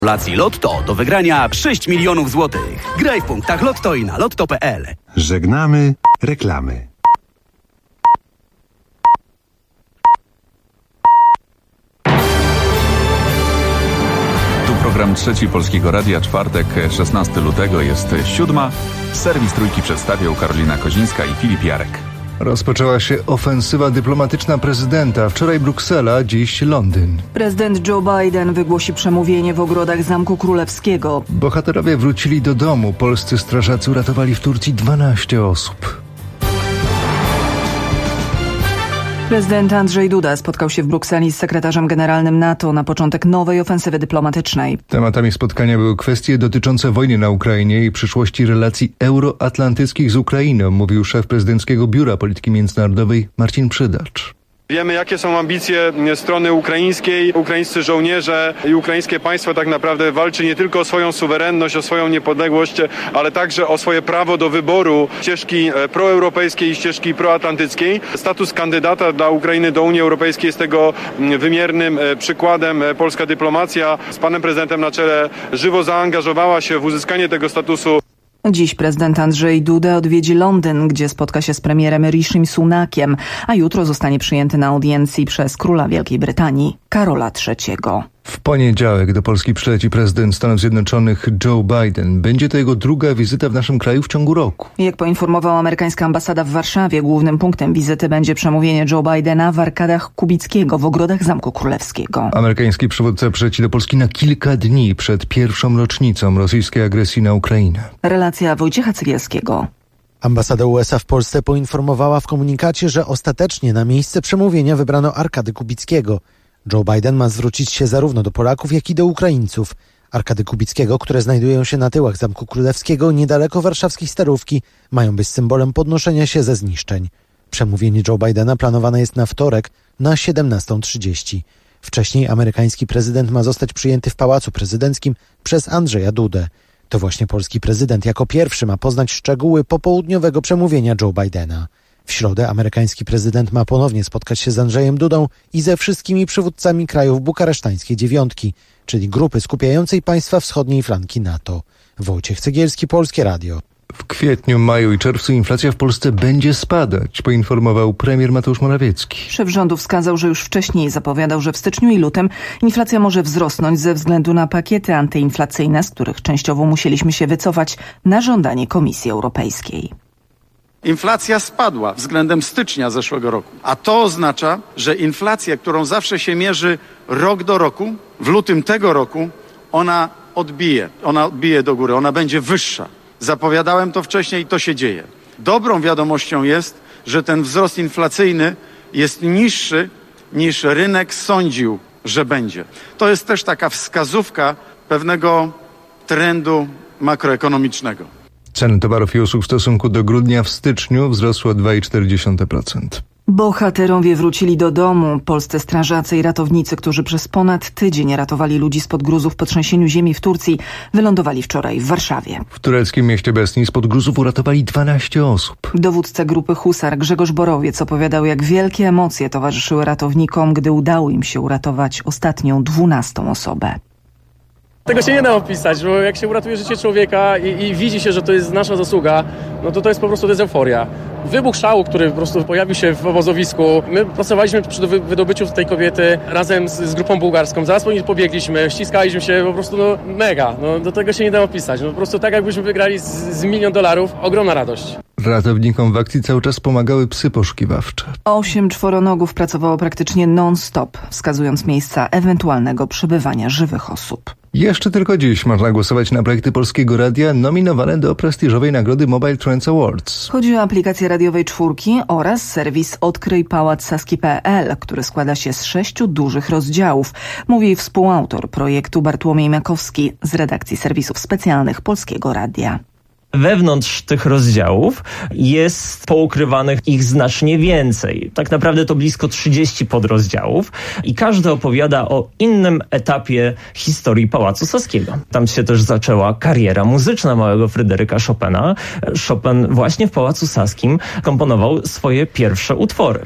Gratulacje Lotto do wygrania 6 milionów złotych. Graj w punktach Lotto i na lotto.pl. Żegnamy reklamy. Tu program Trzeci Polskiego Radia, czwartek, 16 lutego, jest 7. Serwis Trójki przedstawiał Karolina Kozińska i Filip Jarek. Rozpoczęła się ofensywa dyplomatyczna prezydenta. Wczoraj Bruksela, dziś Londyn. Prezydent Joe Biden wygłosi przemówienie w ogrodach Zamku Królewskiego. Bohaterowie wrócili do domu. Polscy strażacy uratowali w Turcji 12 osób. Prezydent Andrzej Duda spotkał się w Brukseli z sekretarzem generalnym NATO na początek nowej ofensywy dyplomatycznej. Tematami spotkania były kwestie dotyczące wojny na Ukrainie i przyszłości relacji euroatlantyckich z Ukrainą, mówił szef prezydenckiego Biura Polityki Międzynarodowej Marcin Przydacz. Wiemy, jakie są ambicje strony ukraińskiej. Ukraińscy żołnierze i ukraińskie państwo tak naprawdę walczy nie tylko o swoją suwerenność, o swoją niepodległość, ale także o swoje prawo do wyboru ścieżki proeuropejskiej i ścieżki proatlantyckiej. Status kandydata dla Ukrainy do Unii Europejskiej jest tego wymiernym przykładem. Polska dyplomacja z panem prezydentem na czele żywo zaangażowała się w uzyskanie tego statusu. Dziś prezydent Andrzej Duda odwiedzi Londyn, gdzie spotka się z premierem Rishim Sunakiem, a jutro zostanie przyjęty na audiencji przez króla Wielkiej Brytanii, Karola III. W poniedziałek do Polski przyleci prezydent Stanów Zjednoczonych Joe Biden. Będzie to jego druga wizyta w naszym kraju w ciągu roku. Jak poinformowała amerykańska ambasada w Warszawie, głównym punktem wizyty będzie przemówienie Joe Bidena w arkadach Kubickiego w ogrodach Zamku Królewskiego. Amerykański przywódca przyleci do Polski na kilka dni przed pierwszą rocznicą rosyjskiej agresji na Ukrainę. Relacja Wojciecha Cegielskiego. Ambasada USA w Polsce poinformowała w komunikacie, że ostatecznie na miejsce przemówienia wybrano arkady Kubickiego. Joe Biden ma zwrócić się zarówno do Polaków, jak i do Ukraińców. Arkady Kubickiego, które znajdują się na tyłach Zamku Królewskiego, niedaleko warszawskiej Starówki, mają być symbolem podnoszenia się ze zniszczeń. Przemówienie Joe Bidena planowane jest na wtorek na 17:30. Wcześniej amerykański prezydent ma zostać przyjęty w Pałacu Prezydenckim przez Andrzeja Dudę. To właśnie polski prezydent jako pierwszy ma poznać szczegóły popołudniowego przemówienia Joe Bidena. W środę amerykański prezydent ma ponownie spotkać się z Andrzejem Dudą i ze wszystkimi przywódcami krajów bukaresztańskiej dziewiątki, czyli grupy skupiającej państwa wschodniej flanki NATO. Wojciech Cegielski, Polskie Radio. W kwietniu, maju i czerwcu inflacja w Polsce będzie spadać, poinformował premier Mateusz Morawiecki. Szef rządu wskazał, że już wcześniej zapowiadał, że w styczniu i lutym inflacja może wzrosnąć ze względu na pakiety antyinflacyjne, z których częściowo musieliśmy się wycofać na żądanie Komisji Europejskiej. Inflacja spadła względem stycznia zeszłego roku, a to oznacza, że inflacja, którą zawsze się mierzy rok do roku, w lutym tego roku ona odbije do góry, ona będzie wyższa. Zapowiadałem to wcześniej i to się dzieje. Dobrą wiadomością jest, że ten wzrost inflacyjny jest niższy niż rynek sądził, że będzie. To jest też taka wskazówka pewnego trendu makroekonomicznego. Ceny towarów i usług w stosunku do grudnia w styczniu wzrosły o 2,4%. Bohaterowie wrócili do domu. Polscy strażacy i ratownicy, którzy przez ponad tydzień ratowali ludzi spod gruzów po trzęsieniu ziemi w Turcji, wylądowali wczoraj w Warszawie. W tureckim mieście Besni spod gruzów uratowali 12 osób. Dowódca grupy Husar Grzegorz Borowiec opowiadał, jak wielkie emocje towarzyszyły ratownikom, gdy udało im się uratować ostatnią 12. osobę. Tego się nie da opisać, bo jak się uratuje życie człowieka i widzi się, że to jest nasza zasługa, no to jest po prostu euforia. Wybuch szału, który po prostu pojawił się w obozowisku. My pracowaliśmy przy wydobyciu tej kobiety razem z grupą bułgarską. Zaraz po niej pobiegliśmy, ściskaliśmy się, po prostu mega. Do tego się nie da opisać. Po prostu tak jakbyśmy wygrali z $1 milion. Ogromna radość. Ratownikom w akcji cały czas pomagały psy poszukiwawcze. 8 czworonogów pracowało praktycznie non-stop, wskazując miejsca ewentualnego przebywania żywych osób. Jeszcze tylko dziś można głosować na projekty Polskiego Radia nominowane do prestiżowej nagrody Mobile Trends Awards. Chodzi o aplikację radiowej Czwórki oraz serwis odkryjpałacsaski.pl, który składa się z 6 dużych rozdziałów, mówi współautor projektu Bartłomiej Makowski z redakcji serwisów specjalnych Polskiego Radia. Wewnątrz tych rozdziałów jest poukrywanych ich znacznie więcej. Tak naprawdę to blisko 30 podrozdziałów i każdy opowiada o innym etapie historii Pałacu Saskiego. Tam się też zaczęła kariera muzyczna małego Fryderyka Chopina. Chopin właśnie w Pałacu Saskim komponował swoje pierwsze utwory.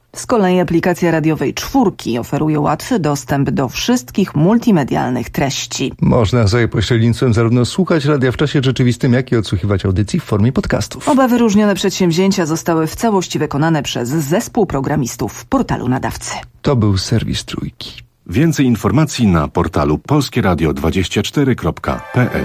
Z kolei aplikacja radiowej Czwórki oferuje łatwy dostęp do wszystkich multimedialnych treści. Można za jej pośrednictwem zarówno słuchać radia w czasie rzeczywistym, jak i odsłuchiwać audycji w formie podcastów. Oba wyróżnione przedsięwzięcia zostały w całości wykonane przez zespół programistów w portalu Nadawcy. To był serwis Trójki. Więcej informacji na portalu polskieradio24.pl.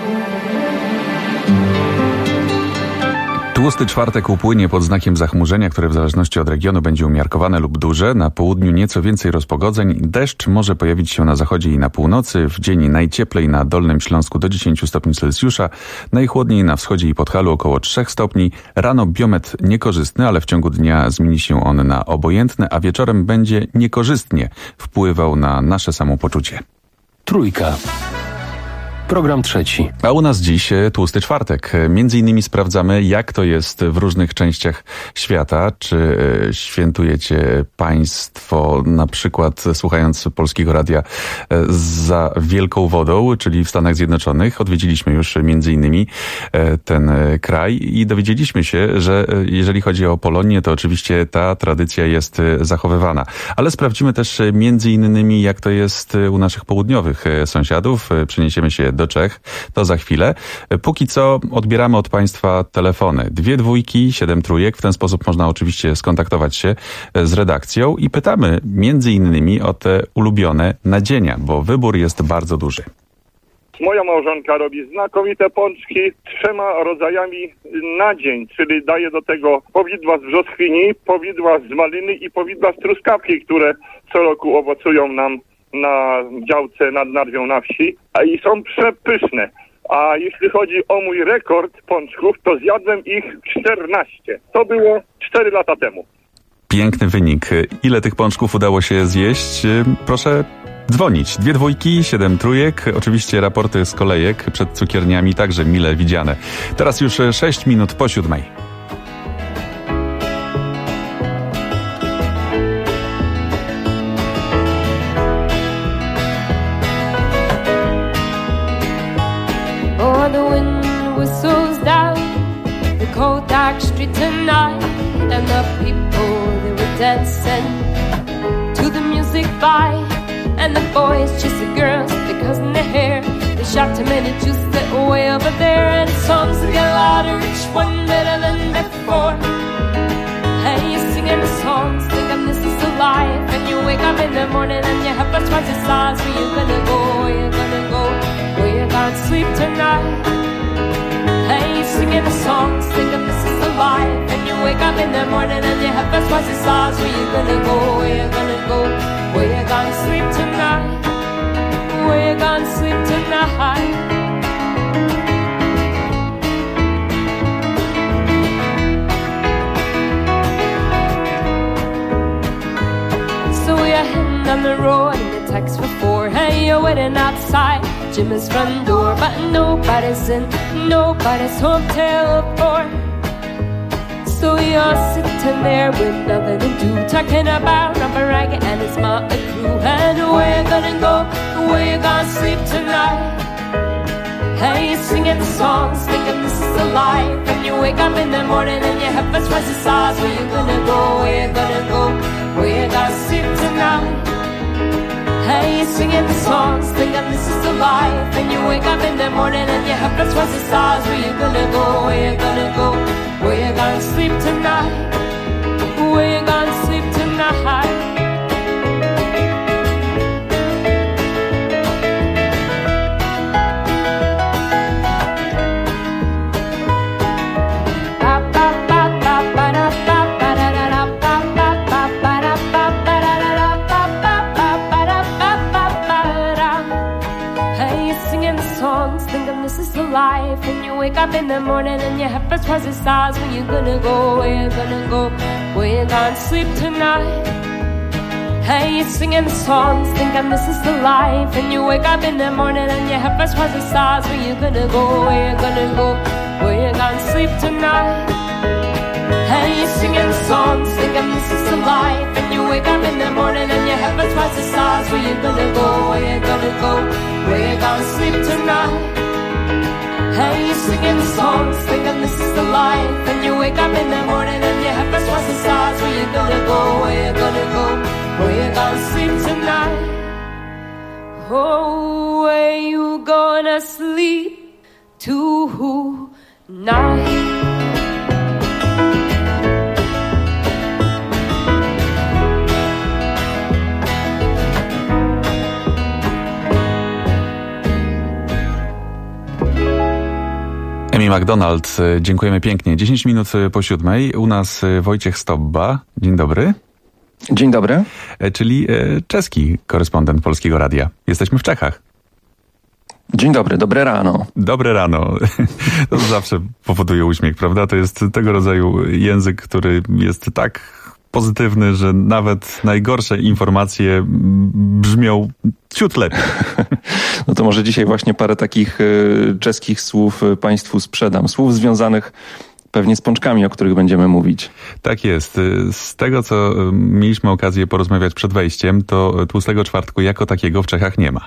Tłusty czwartek upłynie pod znakiem zachmurzenia, które w zależności od regionu będzie umiarkowane lub duże. Na południu nieco więcej rozpogodzeń. Deszcz może pojawić się na zachodzie i na północy. W dzień najcieplej na Dolnym Śląsku do 10 stopni Celsjusza. Najchłodniej na wschodzie i Podhalu około 3 stopni. Rano biometr niekorzystny, ale w ciągu dnia zmieni się on na obojętny, a wieczorem będzie niekorzystnie wpływał na nasze samopoczucie. Trójka. Program trzeci. A u nas dziś tłusty czwartek. Między innymi sprawdzamy, jak to jest w różnych częściach świata. Czy świętujecie Państwo na przykład słuchając Polskiego Radia za Wielką Wodą, czyli w Stanach Zjednoczonych. Odwiedziliśmy już między innymi ten kraj i dowiedzieliśmy się, że jeżeli chodzi o Polonię, to oczywiście ta tradycja jest zachowywana. Ale sprawdzimy też między innymi, jak to jest u naszych południowych sąsiadów. Przeniesiemy się do Czech, to za chwilę. Póki co odbieramy od Państwa telefony. 2 dwójki, 7 trójek. W ten sposób można oczywiście skontaktować się z redakcją i pytamy między innymi o te ulubione nadzienia, bo wybór jest bardzo duży. Moja małżonka robi znakomite pączki 3 rodzajami nadzień, czyli daje do tego powidła z brzoskwini, powidła z maliny i powidła z truskawki, które co roku owocują nam na działce nad Narwią na wsi i są przepyszne. A jeśli chodzi o mój rekord pączków, to zjadłem ich 14. To było 4 lata temu. Piękny wynik. Ile tych pączków udało się zjeść? Proszę dzwonić. 2 dwójki, 7 trójek. Oczywiście raporty z kolejek przed cukierniami także mile widziane. Teraz już 6 minut po 7. Cold dark street tonight, and the people they were dancing to the music by, and the boys chase the girls because in their hair they shot too many juice that way over there, and songs that get louder, each one better than before. Hey, you're singing the songs, thinking this is the life, and you wake up in the morning and you have twice the size. Where you gonna go? Where you gonna go? Where you gonna sleep tonight? Hey, singing the songs, thinking this is the life, and you wake up in the morning and you have twice the size. Where you gonna go? Where you gonna go? Where you gonna sleep tonight? Where you gonna sleep tonight? So we're heading on the road and the text for 4. Hey, you're waiting outside Jimmy's front door, but nobody's in, nobody's home till 4. So you're sitting there with nothing to do, talking about Robert Ragged and his motley crew. And where you gonna go? Where you gonna sleep tonight? Hey, you're singing the songs, thinking this is a life, and you wake up in the morning and you have first twice the size. Where you gonna go? Where you gonna go? Where you gonna sleep tonight? Hey, you're singing the songs, thinking this is the life, and you wake up in the morning and you have twice the stars. Where you gonna go? Where you gonna go? Where you gonna sleep tonight? Where you gonna sleep tonight? Life, and you wake up in the morning and you have first twice the stars. Where you gonna go? Where you gonna go? Where you gonna sleep tonight? Hey, you're singing the songs, thinking this is the life, and you wake up in the morning and you have first twice the stars. Where you gonna go? Where you gonna go? Where you gonna sleep tonight? Hey, you're singing the songs, thinking this is the life, and you wake up in the morning and you have first twice the stars. Where you gonna go? Where you gonna go? Where you gonna sleep tonight? And you're singing songs, thinking this is the life. And you wake up in the morning and your head first was the stars. Where you gonna go, where you gonna go, where you gonna sleep tonight? Oh, where you gonna sleep tonight? Emi McDonald, dziękujemy pięknie. 10 minut po 7. U nas Wojciech Stobba. Dzień dobry. Dzień dobry. Czyli czeski korespondent Polskiego Radia. Jesteśmy w Czechach. Dzień dobry, dobre rano. Dobre rano. To zawsze powoduje uśmiech, prawda? To jest tego rodzaju język, który jest tak pozytywny, że nawet najgorsze informacje brzmią ciut lepiej. No to może dzisiaj właśnie parę takich czeskich słów Państwu sprzedam. Słów związanych pewnie z pączkami, o których będziemy mówić. Tak jest. Z tego, co mieliśmy okazję porozmawiać przed wejściem, to tłustego czwartku jako takiego w Czechach nie ma.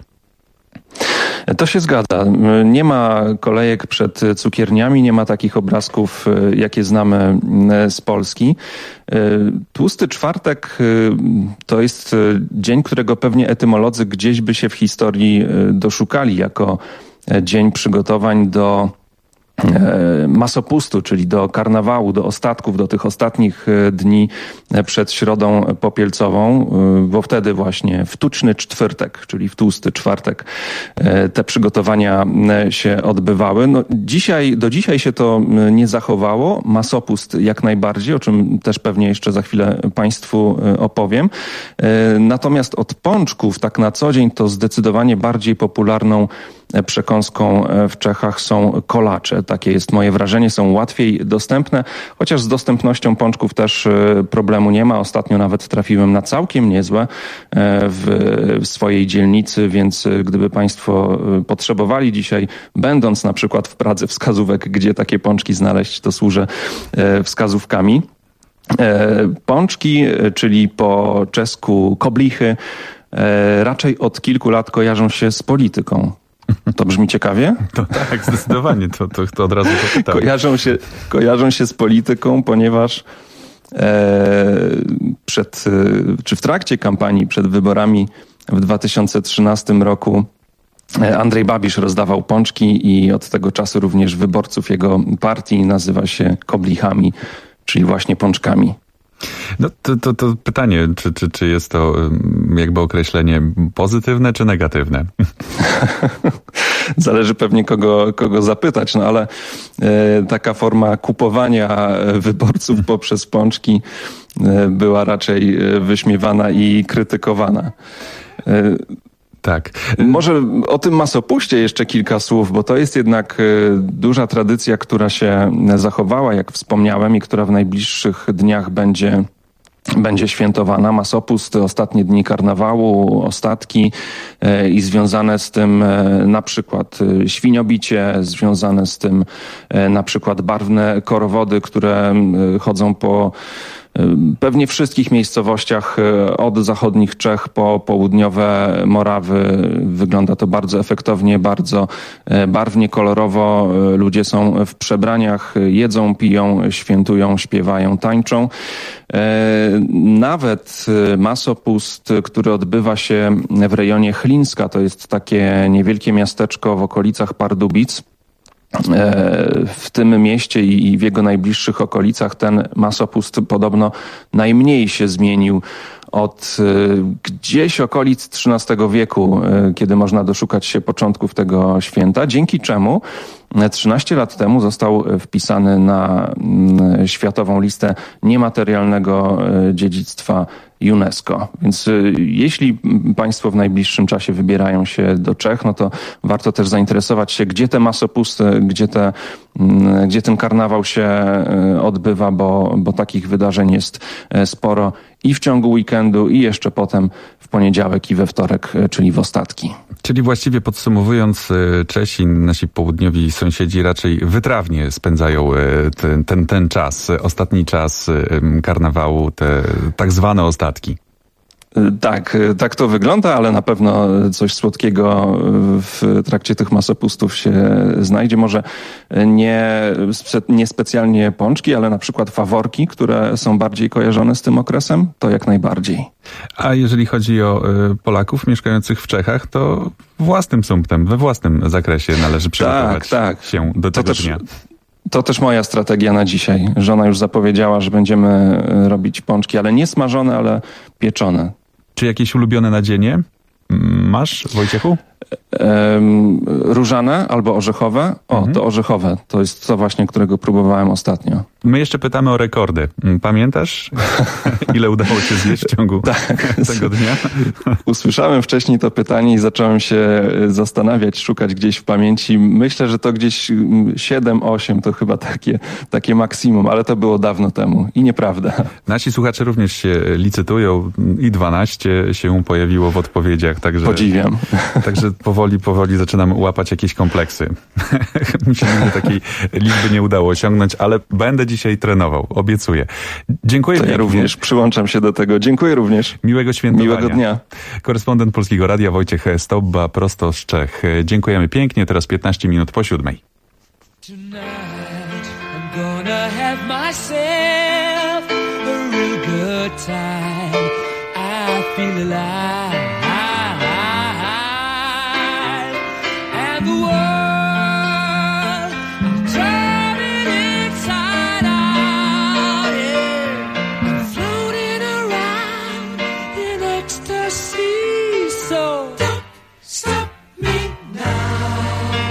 To się zgadza. Nie ma kolejek przed cukierniami, nie ma takich obrazków, jakie znamy z Polski. Tłusty czwartek to jest dzień, którego pewnie etymolodzy gdzieś by się w historii doszukali jako dzień przygotowań do masopustu, czyli do karnawału, do ostatków, do tych ostatnich dni przed Środą Popielcową, bo wtedy właśnie w tuczny cztwyrtek, czyli w tłusty czwartek te przygotowania się odbywały. No, do dzisiaj się to nie zachowało. Masopust jak najbardziej, o czym też pewnie jeszcze za chwilę Państwu opowiem. Natomiast od pączków tak na co dzień to zdecydowanie bardziej popularną przekąską w Czechach są kolacze. Takie jest moje wrażenie, są łatwiej dostępne, chociaż z dostępnością pączków też problemu nie ma. Ostatnio nawet trafiłem na całkiem niezłe w swojej dzielnicy, więc gdyby Państwo potrzebowali dzisiaj, będąc na przykład w Pradze, wskazówek, gdzie takie pączki znaleźć, to służę wskazówkami. Pączki, czyli po czesku koblichy, raczej od kilku lat kojarzą się z polityką. To brzmi ciekawie? To tak, zdecydowanie. To od razu zapytałem. Kojarzą się z polityką, ponieważ czy w trakcie kampanii przed wyborami w 2013 roku Andrzej Babisz rozdawał pączki i od tego czasu również wyborców jego partii nazywa się koblichami, czyli właśnie pączkami. No to pytanie, czy jest to jakby określenie pozytywne czy negatywne? Zależy pewnie kogo zapytać, no ale taka forma kupowania wyborców poprzez pączki była raczej wyśmiewana i krytykowana. Tak. Może o tym masopuście jeszcze kilka słów, bo to jest jednak duża tradycja, która się zachowała, jak wspomniałem, i która w najbliższych dniach będzie świętowana. Masopust, ostatnie dni karnawału, ostatki i związane z tym na przykład świniobicie, związane z tym na przykład barwne korowody, które chodzą po pewnie wszystkich miejscowościach od zachodnich Czech po południowe Morawy. Wygląda to bardzo efektownie, bardzo barwnie, kolorowo. Ludzie są w przebraniach, jedzą, piją, świętują, śpiewają, tańczą. Nawet masopust, który odbywa się w rejonie Chlinska, to jest takie niewielkie miasteczko w okolicach Pardubic. W tym mieście i w jego najbliższych okolicach ten masopust podobno najmniej się zmienił od gdzieś okolic XIII wieku, kiedy można doszukać się początków tego święta, dzięki czemu 13 lat temu został wpisany na Światową Listę Niematerialnego Dziedzictwa UNESCO. Więc jeśli Państwo w najbliższym czasie wybierają się do Czech, no to warto też zainteresować się, gdzie te masopusty, gdzie ten karnawał się odbywa, bo takich wydarzeń jest sporo i w ciągu weekendu, i jeszcze potem w poniedziałek i we wtorek, czyli w ostatki. Czyli właściwie podsumowując, Czesi, nasi południowi sąsiedzi raczej wytrawnie spędzają ten czas, ostatni czas karnawału, te tak zwane ostatki. Tak to wygląda, ale na pewno coś słodkiego w trakcie tych masopustów się znajdzie. Może nie specjalnie pączki, ale na przykład faworki, które są bardziej kojarzone z tym okresem, to jak najbardziej. A jeżeli chodzi o Polaków mieszkających w Czechach, to własnym sumptem, we własnym zakresie należy przygotować się do tego dnia. To też moja strategia na dzisiaj. Żona już zapowiedziała, że będziemy robić pączki, ale nie smażone, ale pieczone. Czy jakieś ulubione nadzienie masz, Wojciechu? Różane albo orzechowe. To orzechowe. To jest to właśnie, którego próbowałem ostatnio. My jeszcze pytamy o rekordy. Pamiętasz, ile udało się zjeść w ciągu tego dnia? Usłyszałem wcześniej to pytanie i zacząłem się zastanawiać, szukać gdzieś w pamięci. Myślę, że to gdzieś 7-8 to chyba takie maksimum, ale to było dawno temu i nieprawda. Nasi słuchacze również się licytują i 12 się pojawiło w odpowiedziach. Także, podziwiam. Także powoli zaczynam łapać jakieś kompleksy. Mi się nigdy takiej liczby nie udało osiągnąć, ale będę dzisiaj trenował, obiecuję. Dziękuję. Ja również przyłączam się do tego. Dziękuję również. Miłego świętowania. Miłego dnia. Korespondent Polskiego Radia Wojciech Stobba prosto z Czech. Dziękujemy pięknie. Teraz 15 minut po 7. Tonight I'm gonna have myself a real good time. I feel alive. And the world turning inside out, yeah. I'm floating around in ecstasy, so don't stop me now.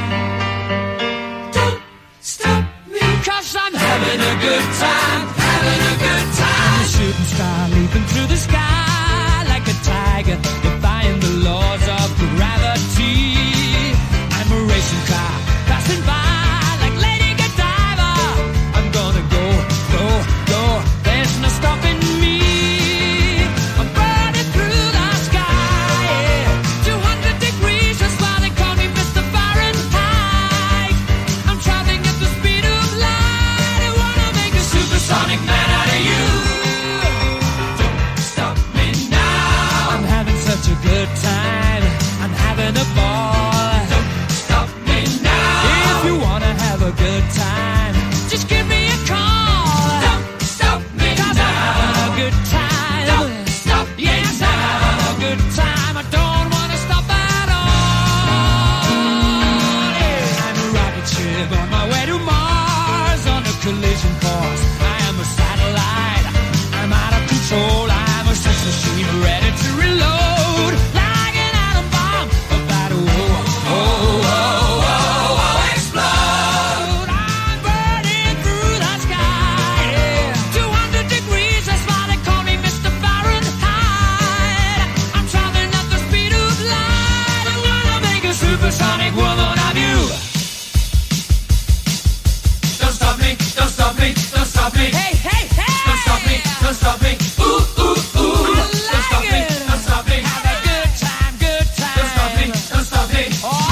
Don't stop me, 'cause I'm having a good time, having a good time. A shooting star leaping through the sky like a tiger, defying the laws of gravity. I'm a racing car passing by like Lady Godiva. I'm gonna go, go, go. There's no stopping me. I'm burning through the sky, yeah. 200 degrees, that's why they call me Mr. Fahrenheit. I'm traveling at the speed of light. I wanna make a supersonic man out of you. Don't stop me now. I'm having such a good time. I'm having a ball. Don't stop me now. If you wanna have a good time, just give me a call. Don't stop me now. 'Cause I'm having a good time. Don't stop me now. Yes, I'm having a good time. I don't wanna stop at all. Yeah. I'm a rocket ship on my way to Mars on a collision course. I am a satellite. I'm out of control. I'm a sex machine ready to reload like an atom bomb about to explode. I'm burning through the sky, yeah. 200 degrees, that's why they call me Mr. Fahrenheit. I'm traveling at the speed of light. I'm gonna make a supersonic woman of you. Don't stop me, don't stop me, don't stop me. Hey, hey, hey! Don't stop me, don't stop me. Ooh, ooh, ooh. Don't stop me, don't stop me. Have a good time, good time. Don't stop me, don't stop me.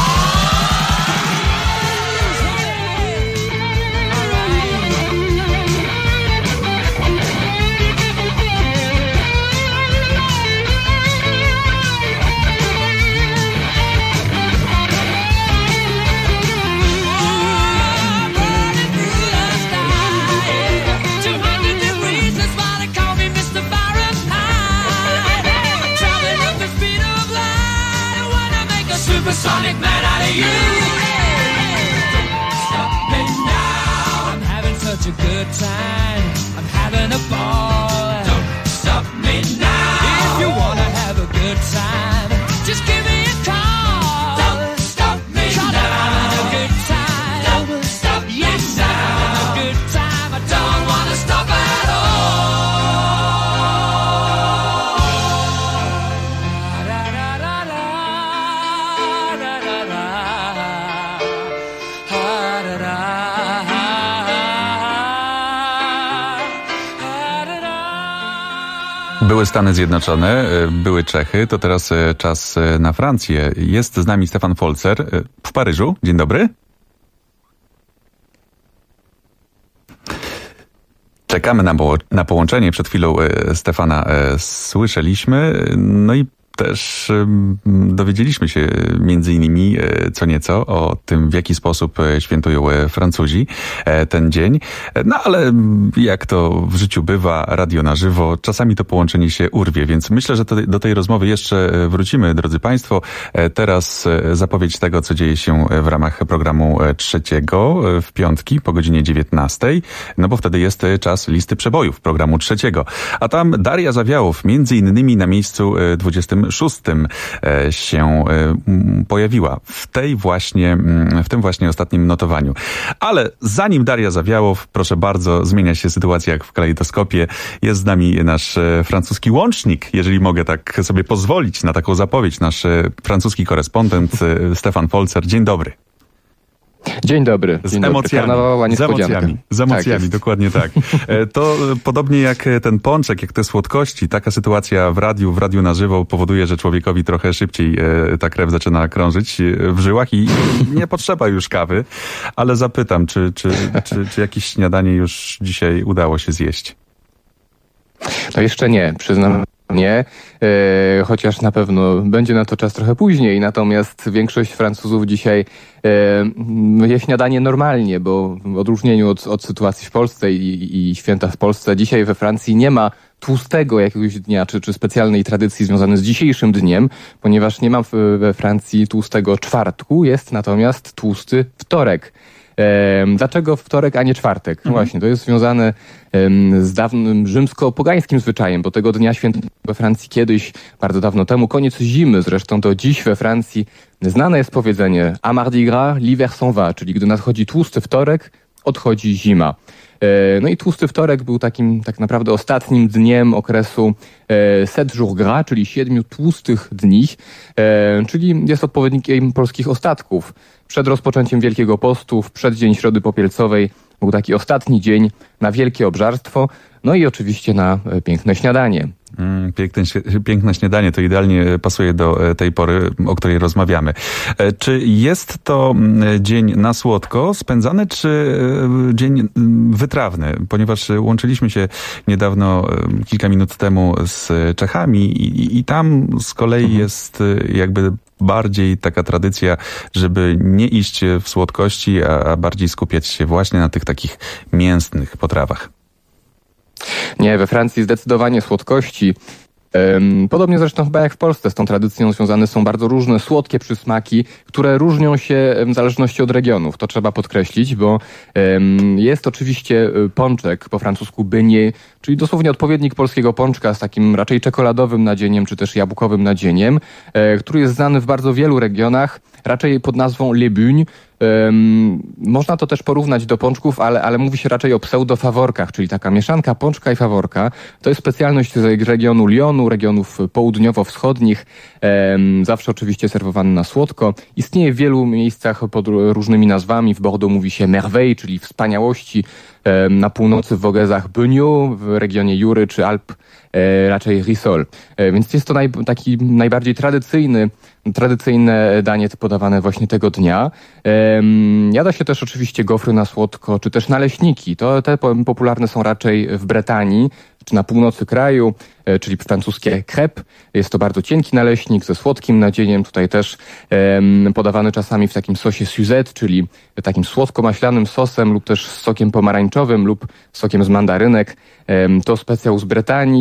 Supersonic man out of you. Don't stop me now. I'm having such a good time. I'm having a ball. Don't stop me now. If you wanna have a good time, just give me a call. Don't stop me now. I'm having a good time. Don't stop me now. Yes, I'm having a good time. I don't wanna stop at all. Były Stany Zjednoczone, były Czechy, to teraz czas na Francję. Jest z nami Stefan Folzer w Paryżu. Dzień dobry. Czekamy na połączenie. Przed chwilą Stefana słyszeliśmy. No i też dowiedzieliśmy się między innymi co nieco o tym, w jaki sposób świętują Francuzi ten dzień. No ale jak to w życiu bywa, radio na żywo, czasami to połączenie się urwie, więc myślę, że do tej rozmowy jeszcze wrócimy, drodzy Państwo. Teraz zapowiedź tego, co dzieje się w ramach programu trzeciego w piątki po godzinie 19, no bo wtedy jest czas listy przebojów programu trzeciego. A tam Daria Zawiałow, między innymi na miejscu 26 się pojawiła w tym właśnie ostatnim notowaniu. Ale zanim Daria Zawiałow, proszę bardzo, zmienia się sytuacja jak w kalejdoskopie. Jest z nami nasz francuski łącznik, jeżeli mogę tak sobie pozwolić na taką zapowiedź, nasz francuski korespondent Stefan Folzer. Dzień dobry. Dzień dobry. Z emocjami. Z emocjami, tak, dokładnie tak. To podobnie jak ten pączek, jak te słodkości, taka sytuacja w radiu na żywo powoduje, że człowiekowi trochę szybciej ta krew zaczyna krążyć w żyłach i nie potrzeba już kawy, ale zapytam, czy jakieś śniadanie już dzisiaj udało się zjeść? No jeszcze nie, przyznam. Nie, chociaż na pewno będzie na to czas trochę później, natomiast większość Francuzów dzisiaj je śniadanie normalnie, bo w odróżnieniu od sytuacji w Polsce i święta w Polsce, dzisiaj we Francji nie ma tłustego jakiegoś dnia, czy specjalnej tradycji związanej z dzisiejszym dniem, ponieważ nie ma we Francji tłustego czwartku, jest natomiast tłusty wtorek. Dlaczego wtorek, a nie czwartek? Właśnie, to jest związane z dawnym rzymsko-pogańskim zwyczajem, bo tego dnia świętowano we Francji kiedyś, bardzo dawno temu, koniec zimy, zresztą do dziś we Francji znane jest powiedzenie "A mardi gras, l'hiver s'en va", czyli gdy nadchodzi tłusty wtorek, odchodzi zima. No i tłusty wtorek był takim tak naprawdę ostatnim dniem okresu 7 jours gras, czyli 7 tłustych dni, czyli jest odpowiednikiem polskich ostatków. Przed rozpoczęciem Wielkiego Postu, w przeddzień Środy Popielcowej, był taki ostatni dzień na wielkie obżarstwo, no i oczywiście na piękne śniadanie. Piękne śniadanie, to idealnie pasuje do tej pory, o której rozmawiamy. Czy jest to dzień na słodko spędzany, czy dzień wytrawny? Ponieważ łączyliśmy się niedawno, kilka minut temu z Czechami i tam z kolei jest jakby bardziej taka tradycja, żeby nie iść w słodkości, a bardziej skupiać się właśnie na tych takich mięsnych potrawach. Nie, we Francji zdecydowanie słodkości. Podobnie zresztą chyba jak w Polsce, z tą tradycją związane są bardzo różne słodkie przysmaki, które różnią się w zależności od regionów. To trzeba podkreślić, bo jest oczywiście pączek, po francusku beignet, czyli dosłownie odpowiednik polskiego pączka z takim raczej czekoladowym nadzieniem, czy też jabłkowym nadzieniem, który jest znany w bardzo wielu regionach, raczej pod nazwą les bugnes. Można to też porównać do pączków, ale mówi się raczej o pseudofaworkach, czyli taka mieszanka pączka i faworka. To jest specjalność regionu Lyonu, regionów południowo-wschodnich, zawsze oczywiście serwowany na słodko. Istnieje w wielu miejscach pod różnymi nazwami. W Bordeaux mówi się merveille, czyli wspaniałości. Na północy w Vogezach beugnet, w regionie Jury czy Alp raczej risol. Więc jest to taki najbardziej tradycyjne danie podawane właśnie tego dnia. Jada się też oczywiście gofry na słodko, czy też naleśniki. Te popularne są raczej w Bretanii, czy na północy kraju, czyli francuskie crêpe. Jest to bardzo cienki naleśnik ze słodkim nadzieniem. Tutaj też podawany czasami w takim sosie Suzette, czyli takim słodko-maślanym sosem lub też z sokiem pomarańczowym lub sokiem z mandarynek. To specjał z Bretanii.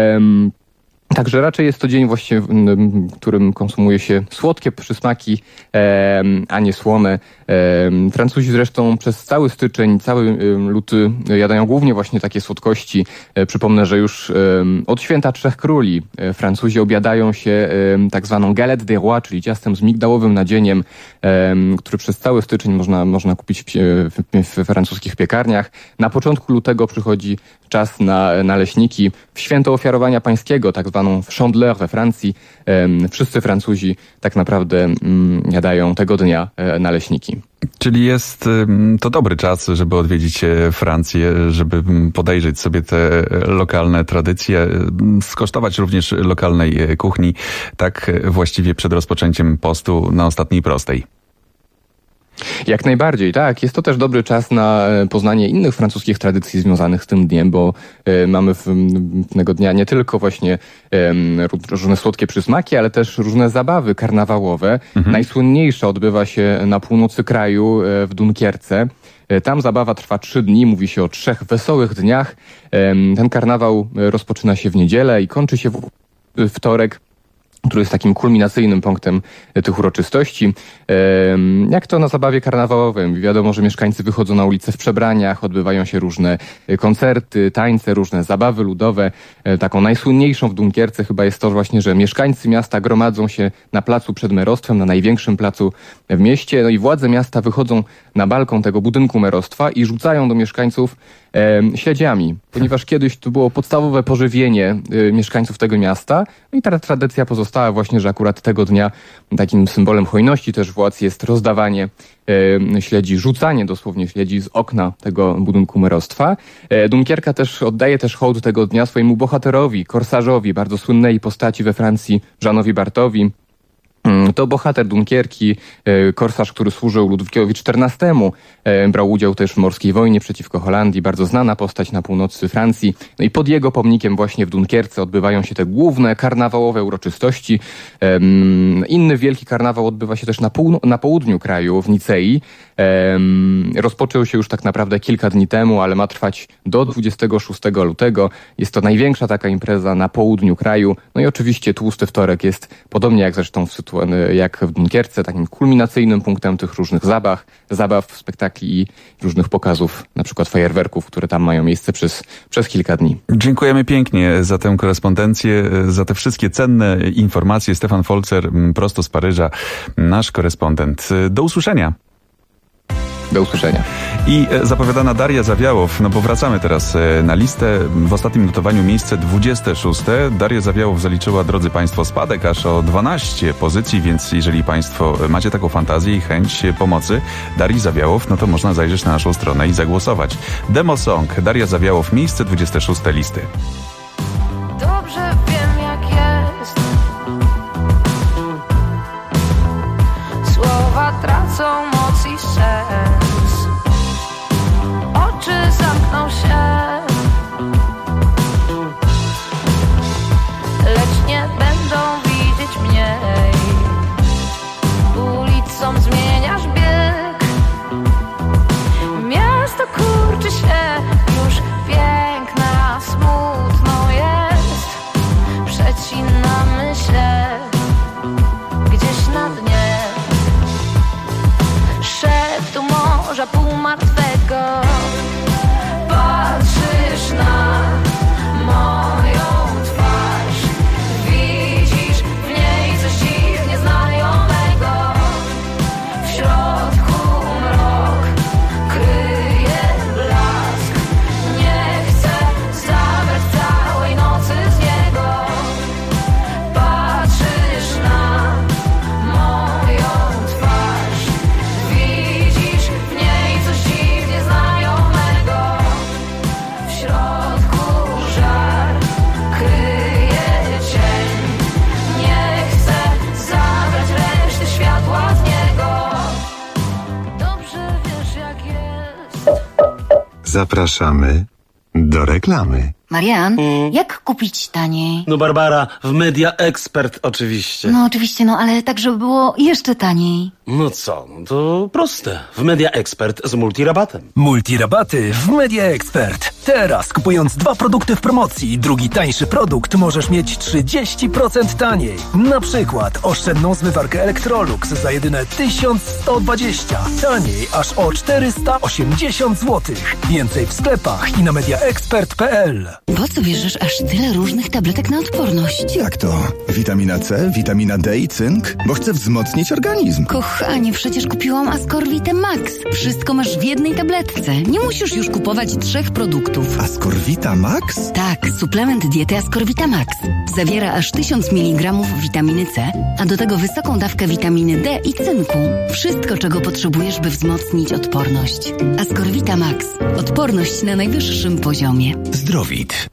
Także raczej jest to dzień właściwie, w którym konsumuje się słodkie przysmaki, a nie słone. Francuzi zresztą przez cały styczeń, cały luty jadają głównie właśnie takie słodkości. Przypomnę, że już od święta Trzech Króli Francuzi obiadają się tak zwaną galette des rois, czyli ciastem z migdałowym nadzieniem, który przez cały styczeń można kupić w francuskich piekarniach. Na początku lutego przychodzi czas na naleśniki. W święto ofiarowania pańskiego, tak zwaną Chandeleur we Francji, wszyscy Francuzi tak naprawdę jadają tego dnia naleśniki. Czyli jest to dobry czas, żeby odwiedzić Francję, żeby podejrzeć sobie te lokalne tradycje, skosztować również lokalnej kuchni, tak właściwie przed rozpoczęciem postu na ostatniej prostej. Jak najbardziej, tak. Jest to też dobry czas na poznanie innych francuskich tradycji związanych z tym dniem, bo mamy tego dnia nie tylko właśnie różne słodkie przysmaki, ale też różne zabawy karnawałowe. Najsłynniejsza odbywa się na północy kraju w Dunkierce. Tam zabawa trwa 3 dni, mówi się o 3 wesołych dniach. Ten karnawał rozpoczyna się w niedzielę i kończy się w wtorek, który jest takim kulminacyjnym punktem tych uroczystości. Jak to na zabawie karnawałowej? Wiadomo, że mieszkańcy wychodzą na ulicę w przebraniach, odbywają się różne koncerty, tańce, różne zabawy ludowe. Taką najsłynniejszą w Dunkierce chyba jest to właśnie, że mieszkańcy miasta gromadzą się na placu przed merostwem, na największym placu w mieście. No i władze miasta wychodzą na balkon tego budynku merostwa i rzucają do mieszkańców śledziami, ponieważ kiedyś to było podstawowe pożywienie mieszkańców tego miasta. No i ta tradycja pozostała właśnie, że akurat tego dnia takim symbolem hojności też władz jest rozdawanie śledzi, rzucanie dosłownie śledzi z okna tego budynku merostwa. Dunkierka też oddaje też hołd tego dnia swojemu bohaterowi, korsarzowi, bardzo słynnej postaci we Francji, Jeanowi Bartowi. To bohater Dunkierki, korsarz, który służył Ludwikowi XIV, brał udział też w morskiej wojnie przeciwko Holandii, bardzo znana postać na północy Francji. No i pod jego pomnikiem właśnie w Dunkierce odbywają się te główne karnawałowe uroczystości. Inny wielki karnawał odbywa się też na południu kraju, w Nicei. Rozpoczął się już tak naprawdę kilka dni temu, ale ma trwać do 26 lutego. Jest to największa taka impreza na południu kraju. No i oczywiście tłusty wtorek jest, podobnie jak zresztą jak w Dunkierce, takim kulminacyjnym punktem tych różnych zabaw, spektakli i różnych pokazów, na przykład fajerwerków, które tam mają miejsce przez kilka dni. Dziękujemy pięknie za tę korespondencję, za te wszystkie cenne informacje. Stefan Folzer, prosto z Paryża, nasz korespondent. Do usłyszenia. Do usłyszenia. I zapowiadana Daria Zawiałow, no bo wracamy teraz na listę. W ostatnim notowaniu miejsce 26. Daria Zawiałow zaliczyła, drodzy Państwo, spadek aż o 12 pozycji, więc jeżeli Państwo macie taką fantazję i chęć pomocy Darii Zawiałow, no to można zajrzeć na naszą stronę i zagłosować. Demo Song, Daria Zawiałow, miejsce 26 listy. Dobrze wiem, jak jest. Słowa tracą moc i sens. Oczy zamkną się, lecz nie będą widzieć mnie. Ulicą zmieniasz bieg. Miasto kurczy się, już piękna, smutno jest. Przecinamy się gdzieś na dnie. Szeptu morza półmartwego. Patrzysz na moją twarz. Widzisz w niej coś dziwnie znajomego. W środku mrok kryje blask. Nie chcę zabrać całej nocy z niego. Patrzysz na moją twarz. Widzisz w niej coś dziwnie znajomego. W środku żar kryje cień. Nie chcę zabrać reszty światła z niego. Dobrze wiesz, jak jest. Zapraszamy do reklamy. Marian, jak kupić taniej? No Barbara, w Media Expert oczywiście. No oczywiście, ale tak, żeby było jeszcze taniej. No co, to proste. W Media Expert z multirabatem. Multirabaty w Media Expert. Teraz kupując 2 produkty w promocji i drugi tańszy produkt możesz mieć 30% taniej. Na przykład oszczędną zmywarkę Electrolux za jedyne 1120. Taniej aż o 480 zł. Więcej w sklepach i na mediaexpert.pl. Po co bierzesz aż tyle różnych tabletek na odporność? Jak to? Witamina C, witamina D i cynk? Bo chcę wzmocnić organizm. Kochanie, przecież kupiłam Ascorvite Max. Wszystko masz w jednej tabletce. Nie musisz już kupować 3 produktów. Ascorvita Max? Tak, suplement diety Ascorvita Max. Zawiera aż 1000 mg witaminy C, a do tego wysoką dawkę witaminy D i cynku. Wszystko, czego potrzebujesz, by wzmocnić odporność. Ascorvita Max. Odporność na najwyższym poziomie. Zdrowit.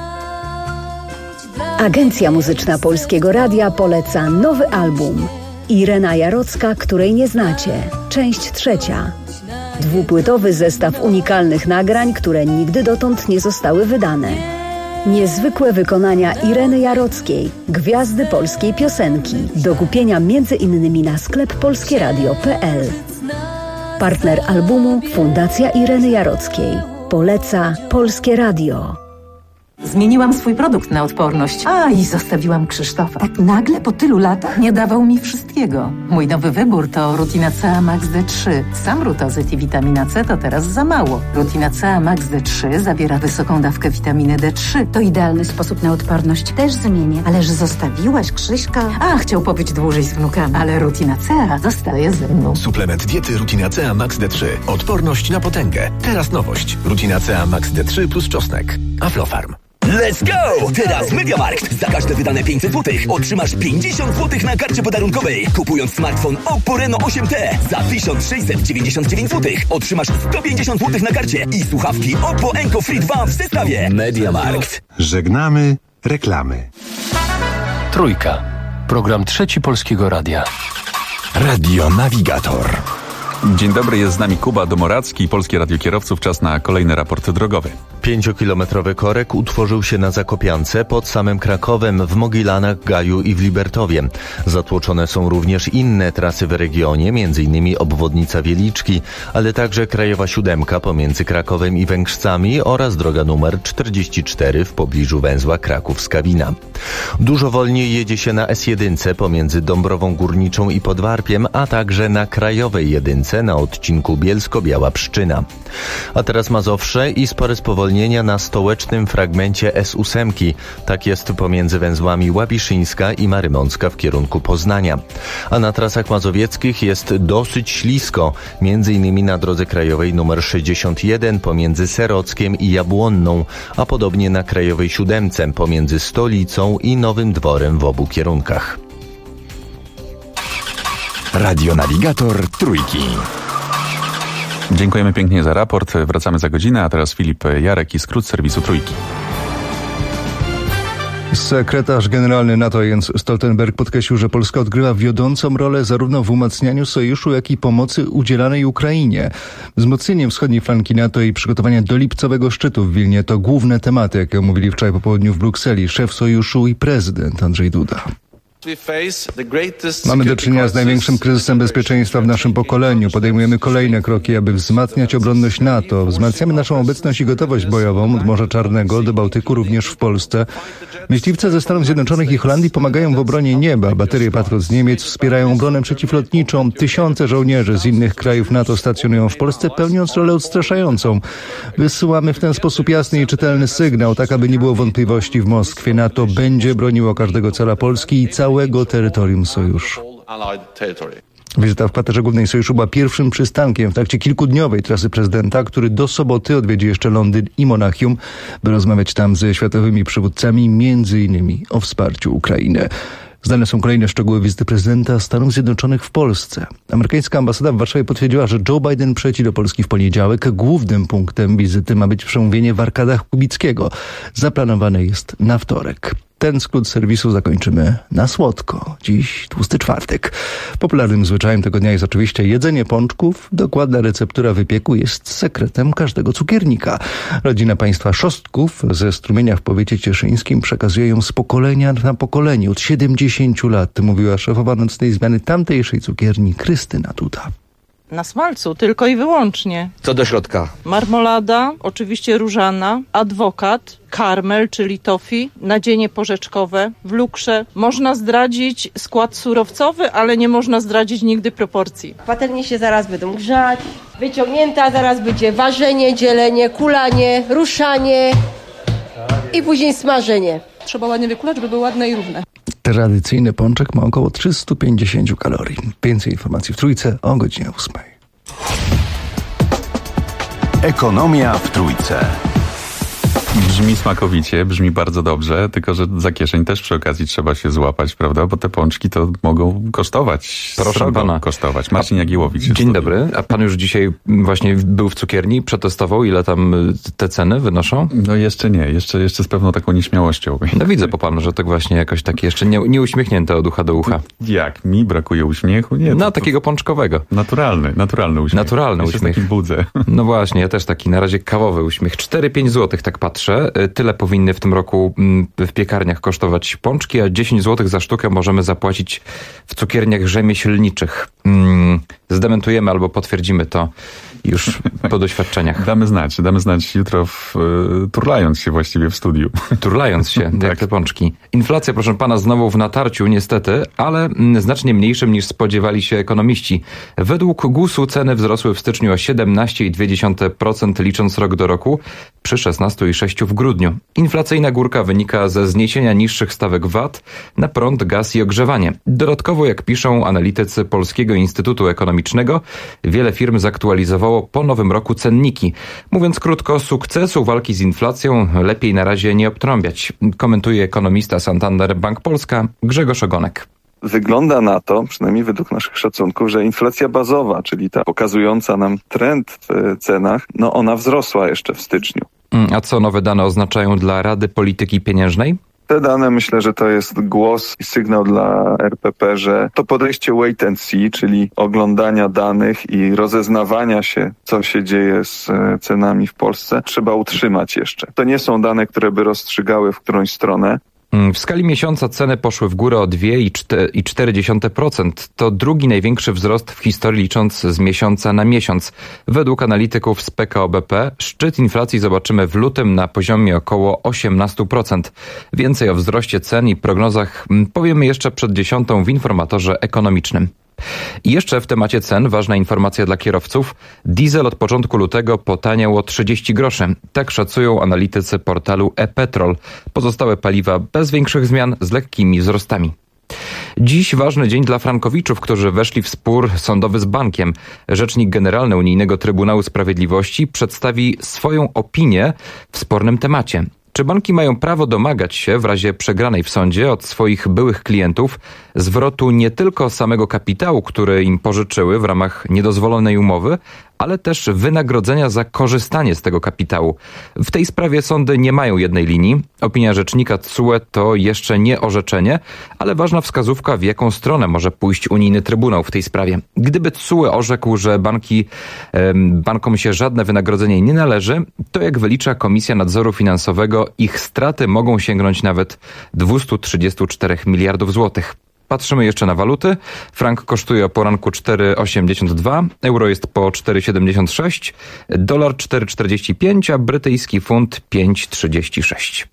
Agencja Muzyczna Polskiego Radia poleca nowy album. Irena Jarocka, której nie znacie. część 3. Dwupłytowy zestaw unikalnych nagrań, które nigdy dotąd nie zostały wydane. Niezwykłe wykonania Ireny Jarockiej, gwiazdy polskiej piosenki. Do kupienia m.in. na sklep polskieradio.pl. Partner albumu Fundacja Ireny Jarockiej. Poleca Polskie Radio. Zmieniłam swój produkt na odporność. I zostawiłam Krzysztofa. Tak nagle po tylu latach nie dawał mi wszystkiego. Mój nowy wybór to Rutina CA Max D3. Sam Rutozyt i witamina C to teraz za mało. Rutina CA Max D3 zawiera wysoką dawkę witaminy D3. To idealny sposób na odporność. Też zmienię. Ale że zostawiłaś Krzyśka? Chciał pobyć dłużej z wnukami. Ale Rutina CA zostaje ze mną. Suplement diety Rutina CA Max D3. Odporność na potęgę. Teraz nowość. Rutina CA Max D3 plus czosnek. Aflofarm. Let's go! Teraz MediaMarkt. Za każde wydane 500 zł otrzymasz 50 zł na karcie podarunkowej. Kupując smartfon Oppo Reno 8T za 1699 zł otrzymasz 150 zł na karcie i słuchawki Oppo Enco Free 2 w zestawie. MediaMarkt. Żegnamy reklamy. Trójka. Program Trzeci Polskiego Radia. Radio Navigator. Dzień dobry, jest z nami Kuba Domoracki, Polskie Radio Kierowców. Czas na kolejny raport drogowy. 5-kilometrowy korek utworzył się na Zakopiance pod samym Krakowem, w Mogilanach, Gaju i w Libertowie. Zatłoczone są również inne trasy w regionie, m.in. obwodnica Wieliczki, ale także Krajowa 7 pomiędzy Krakowem i Węgrzcami oraz droga numer 44 w pobliżu węzła Kraków-Skawina. Dużo wolniej jedzie się na S1 pomiędzy Dąbrową Górniczą i Podwarpiem, a także na Krajowej 1 na odcinku Bielsko-Biała Pszczyna. A teraz Mazowsze i spore spowolnienia na stołecznym fragmencie S8. Tak jest pomiędzy węzłami Łabiszyńska i Marymącka w kierunku Poznania. A na trasach mazowieckich jest dosyć ślisko, m.in. na drodze krajowej nr 61 pomiędzy Serockiem i Jabłonną, a podobnie na Krajowej 7 pomiędzy Stolicą i Nowym Dworem w obu kierunkach. Radio Navigator Trójki. Dziękujemy pięknie za raport. Wracamy za godzinę, a teraz Filip Jarek i skrót serwisu Trójki. Sekretarz generalny NATO Jens Stoltenberg podkreślił, że Polska odgrywa wiodącą rolę zarówno w umacnianiu sojuszu, jak i pomocy udzielanej Ukrainie. Wzmocnienie wschodniej flanki NATO i przygotowania do lipcowego szczytu w Wilnie to główne tematy, jakie omówili wczoraj po południu w Brukseli szef sojuszu i prezydent Andrzej Duda. Mamy do czynienia z największym kryzysem bezpieczeństwa w naszym pokoleniu. Podejmujemy kolejne kroki, aby wzmacniać obronność NATO. Wzmacniamy naszą obecność i gotowość bojową od Morza Czarnego do Bałtyku, również w Polsce. Myśliwce ze Stanów Zjednoczonych i Holandii pomagają w obronie nieba. Baterie Patriot z Niemiec wspierają obronę przeciwlotniczą. Tysiące żołnierzy z innych krajów NATO stacjonują w Polsce, pełniąc rolę odstraszającą. Wysyłamy w ten sposób jasny i czytelny sygnał, tak aby nie było wątpliwości w Moskwie. NATO będzie broniło każdego cala Polski i całego terytorium sojuszu. Wizyta w kwaterze głównej sojuszu była pierwszym przystankiem w trakcie kilkudniowej trasy prezydenta, który do soboty odwiedzi jeszcze Londyn i Monachium, by rozmawiać tam ze światowymi przywódcami, między innymi o wsparciu Ukrainy. Znane są kolejne szczegóły wizyty prezydenta Stanów Zjednoczonych w Polsce. Amerykańska ambasada w Warszawie potwierdziła, że Joe Biden przyleci do Polski w poniedziałek. Głównym punktem wizyty ma być przemówienie w Arkadach Kubickiego. Zaplanowane jest na wtorek. Ten skrót serwisu zakończymy na słodko. Dziś tłusty czwartek. Popularnym zwyczajem tego dnia jest oczywiście jedzenie pączków. Dokładna receptura wypieku jest sekretem każdego cukiernika. Rodzina państwa Szostków ze Strumienia w powiecie cieszyńskim przekazuje ją z pokolenia na pokolenie od 70 lat, mówiła szefowa nocnej zmiany tamtejszej cukierni Krystyna Duda. Na smalcu, tylko i wyłącznie. Co do środka? Marmolada, oczywiście różana, adwokat, karmel, czyli tofi, nadzienie porzeczkowe, w lukrze. Można zdradzić skład surowcowy, ale nie można zdradzić nigdy proporcji. Patelnie się zaraz będą grzać, wyciągnięta, zaraz będzie ważenie, dzielenie, kulanie, ruszanie i później smażenie. Trzeba ładnie wykulać, żeby były ładne i równe. Tradycyjny pączek ma około 350 kalorii. Więcej informacji w Trójce o godzinie 8. Ekonomia w Trójce. Brzmi smakowicie, brzmi bardzo dobrze, tylko że za kieszeń też przy okazji trzeba się złapać, prawda? Bo te pączki to mogą kosztować. Proszę pana. Kosztować. Marcin Jagiełowicz. Dzień dobry. A pan już dzisiaj właśnie był w cukierni, przetestował, ile tam te ceny wynoszą? No jeszcze nie, jeszcze z pewną taką nieśmiałością. No widzę po panu, że tak właśnie jakoś takie jeszcze nieuśmiechnięte od ucha do ucha. Jak? Mi brakuje uśmiechu? Nie. No takiego pączkowego. Naturalny uśmiech. Naturalny uśmiech. Taki budzę. No właśnie, ja też taki na razie kawowy uśmiech. 4-5 zł, tak patrzę. Tyle powinny w tym roku w piekarniach kosztować pączki, a 10 zł za sztukę możemy zapłacić w cukierniach rzemieślniczych. Zdementujemy albo potwierdzimy to już po doświadczeniach. Damy znać jutro, turlając się właściwie w studiu. Turlając się, tak. Jak te pączki. Inflacja, proszę pana, znowu w natarciu niestety, ale znacznie mniejszym niż spodziewali się ekonomiści. Według GUS-u ceny wzrosły w styczniu o 17,2% licząc rok do roku, przy 16,6% w grudniu. Inflacyjna górka wynika ze zniesienia niższych stawek VAT na prąd, gaz i ogrzewanie. Dodatkowo, jak piszą analitycy Polskiego Instytutu Ekonomicznego, wiele firm zaktualizowało po nowym roku cenniki. Mówiąc krótko, sukcesu walki z inflacją lepiej na razie nie obtrąbiać, komentuje ekonomista Santander Bank Polska Grzegorz Ogonek. Wygląda na to, przynajmniej według naszych szacunków, że inflacja bazowa, czyli ta pokazująca nam trend w cenach, ona wzrosła jeszcze w styczniu. A co nowe dane oznaczają dla Rady Polityki Pieniężnej? Te dane, myślę, że to jest głos i sygnał dla RPP, że to podejście wait and see, czyli oglądania danych i rozeznawania się, co się dzieje z cenami w Polsce, trzeba utrzymać jeszcze. To nie są dane, które by rozstrzygały w którąś stronę. W skali miesiąca ceny poszły w górę o 2,4%. To drugi największy wzrost w historii licząc z miesiąca na miesiąc. Według analityków z PKO BP szczyt inflacji zobaczymy w lutym na poziomie około 18%. Więcej o wzroście cen i prognozach powiemy jeszcze przed 10:00 w informatorze ekonomicznym. I jeszcze w temacie cen ważna informacja dla kierowców. Diesel od początku lutego potaniał o 30 groszy. Tak szacują analitycy portalu e-Petrol. Pozostałe paliwa bez większych zmian z lekkimi wzrostami. Dziś ważny dzień dla frankowiczów, którzy weszli w spór sądowy z bankiem. Rzecznik Generalny Unijnego Trybunału Sprawiedliwości przedstawi swoją opinię w spornym temacie. Czy banki mają prawo domagać się w razie przegranej w sądzie od swoich byłych klientów zwrotu nie tylko samego kapitału, który im pożyczyły w ramach niedozwolonej umowy, ale też wynagrodzenia za korzystanie z tego kapitału. W tej sprawie sądy nie mają jednej linii. Opinia rzecznika TSUE to jeszcze nie orzeczenie, ale ważna wskazówka, w jaką stronę może pójść unijny trybunał w tej sprawie. Gdyby TSUE orzekł, że bankom się żadne wynagrodzenie nie należy, to jak wylicza Komisja Nadzoru Finansowego, ich straty mogą sięgnąć nawet 234 miliardów złotych. Patrzymy jeszcze na waluty. Frank kosztuje o poranku 4,82, euro jest po 4,76, dolar 4,45, a brytyjski funt 5,36.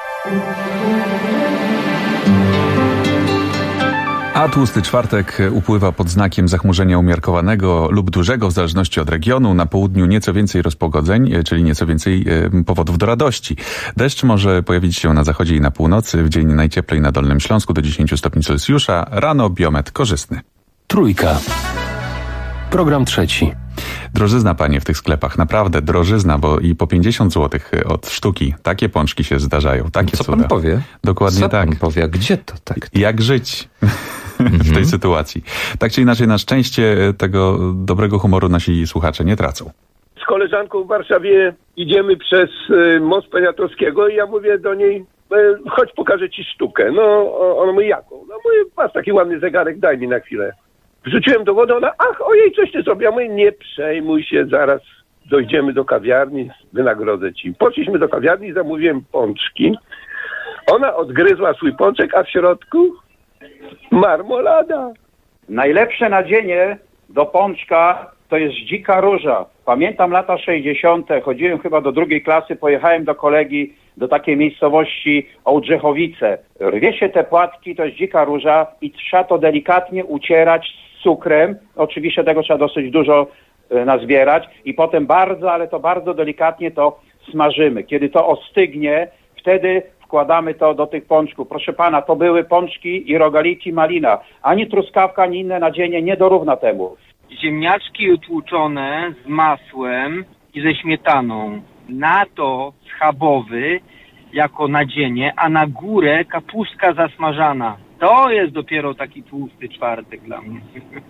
A tłusty czwartek upływa pod znakiem zachmurzenia umiarkowanego lub dużego, w zależności od regionu. Na południu nieco więcej rozpogodzeń, czyli nieco więcej powodów do radości. Deszcz może pojawić się na zachodzie i na północy. W dzień najcieplej na Dolnym Śląsku do 10 stopni Celsjusza. Rano biometr korzystny. Trójka. Program trzeci. Drożyzna, panie, w tych sklepach. Naprawdę drożyzna, bo i po 50 zł od sztuki. Takie pączki się zdarzają. Takie Co cuda. pan powie? Dokładnie Co tak. pan powie? A gdzie to tak? Jak żyć w tej sytuacji? Tak czy inaczej, na szczęście tego dobrego humoru nasi słuchacze nie tracą. Z koleżanką w Warszawie idziemy przez most Poniatowskiego i ja mówię do niej, chodź pokażę ci sztukę. No, ona mówi, jaką? No mówię, masz taki ładny zegarek, daj mi na chwilę. Wrzuciłem do wody, ona, ach, ojej, coś ty zrobił. Ja mówię, nie przejmuj się, zaraz dojdziemy do kawiarni, wynagrodzę ci. Poszliśmy do kawiarni, zamówiłem pączki. Ona odgryzła swój pączek, a w środku marmolada. Najlepsze nadzienie do pączka to jest dzika róża. Pamiętam lata 60. Chodziłem chyba do 2. klasy, pojechałem do kolegi do takiej miejscowości Ołdrzechowice. Rwie się te płatki, to jest dzika róża i trzeba to delikatnie ucierać z cukrem. Oczywiście tego trzeba dosyć dużo nazbierać i potem bardzo, ale to bardzo delikatnie to smażymy. Kiedy to ostygnie, wtedy wkładamy to do tych pączków. Proszę pana, to były pączki i rogaliki malina. Ani truskawka, ani inne nadzienie nie dorówna temu. Ziemniaczki utłuczone z masłem i ze śmietaną. na to schabowy jako nadzienie, a na górę kapustka zasmażana. To jest dopiero taki tłusty czwartek dla mnie.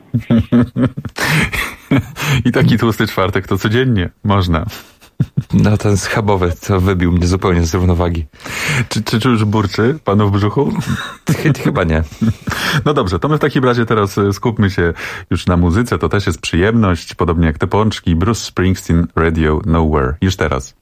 I taki tłusty czwartek to codziennie można. No ten schabowy to wybił mnie zupełnie z równowagi. Czy już burczy panu w brzuchu? Chyba nie. No dobrze, to my w takim razie teraz skupmy się już na muzyce. To też jest przyjemność, podobnie jak te pączki. Bruce Springsteen, Radio Nowhere. Już teraz.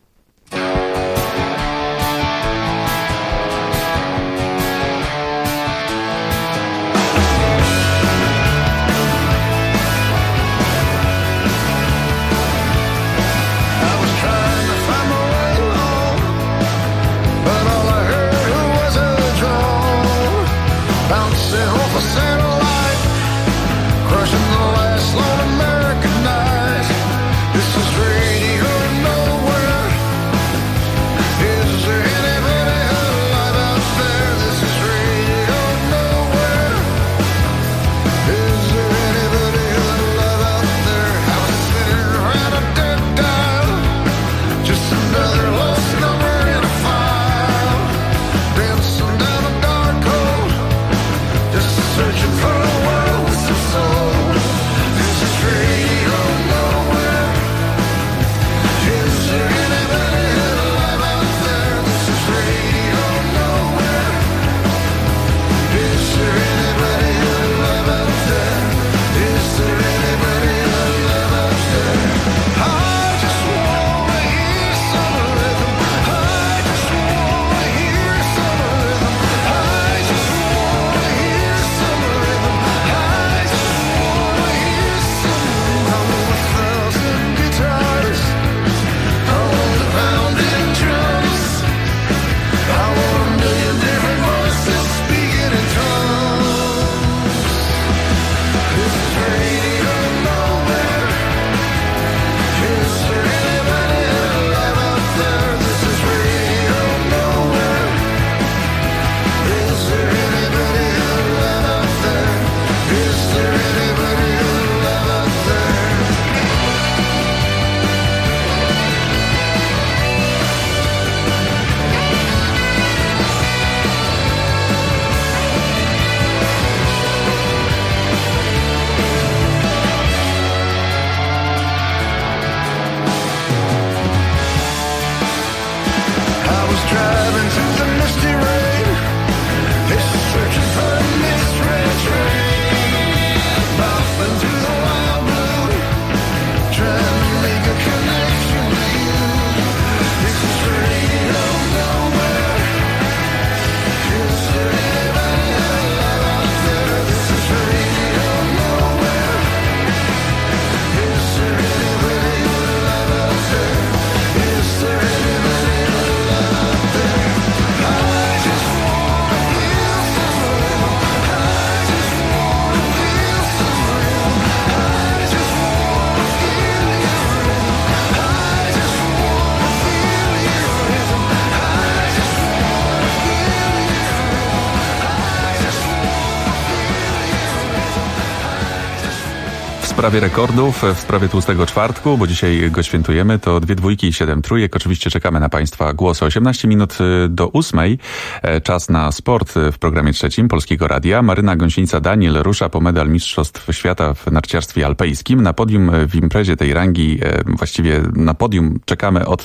W sprawie rekordów, w sprawie tłustego czwartku, bo dzisiaj go świętujemy, to 2 dwójki i 7 trójek. Oczywiście czekamy na Państwa głosy. 18 minut do 8. Czas na sport w programie trzecim Polskiego Radia. Maryna Gąsienica-Daniel rusza po medal Mistrzostw Świata w narciarstwie alpejskim. Na podium w imprezie tej rangi, właściwie na podium czekamy od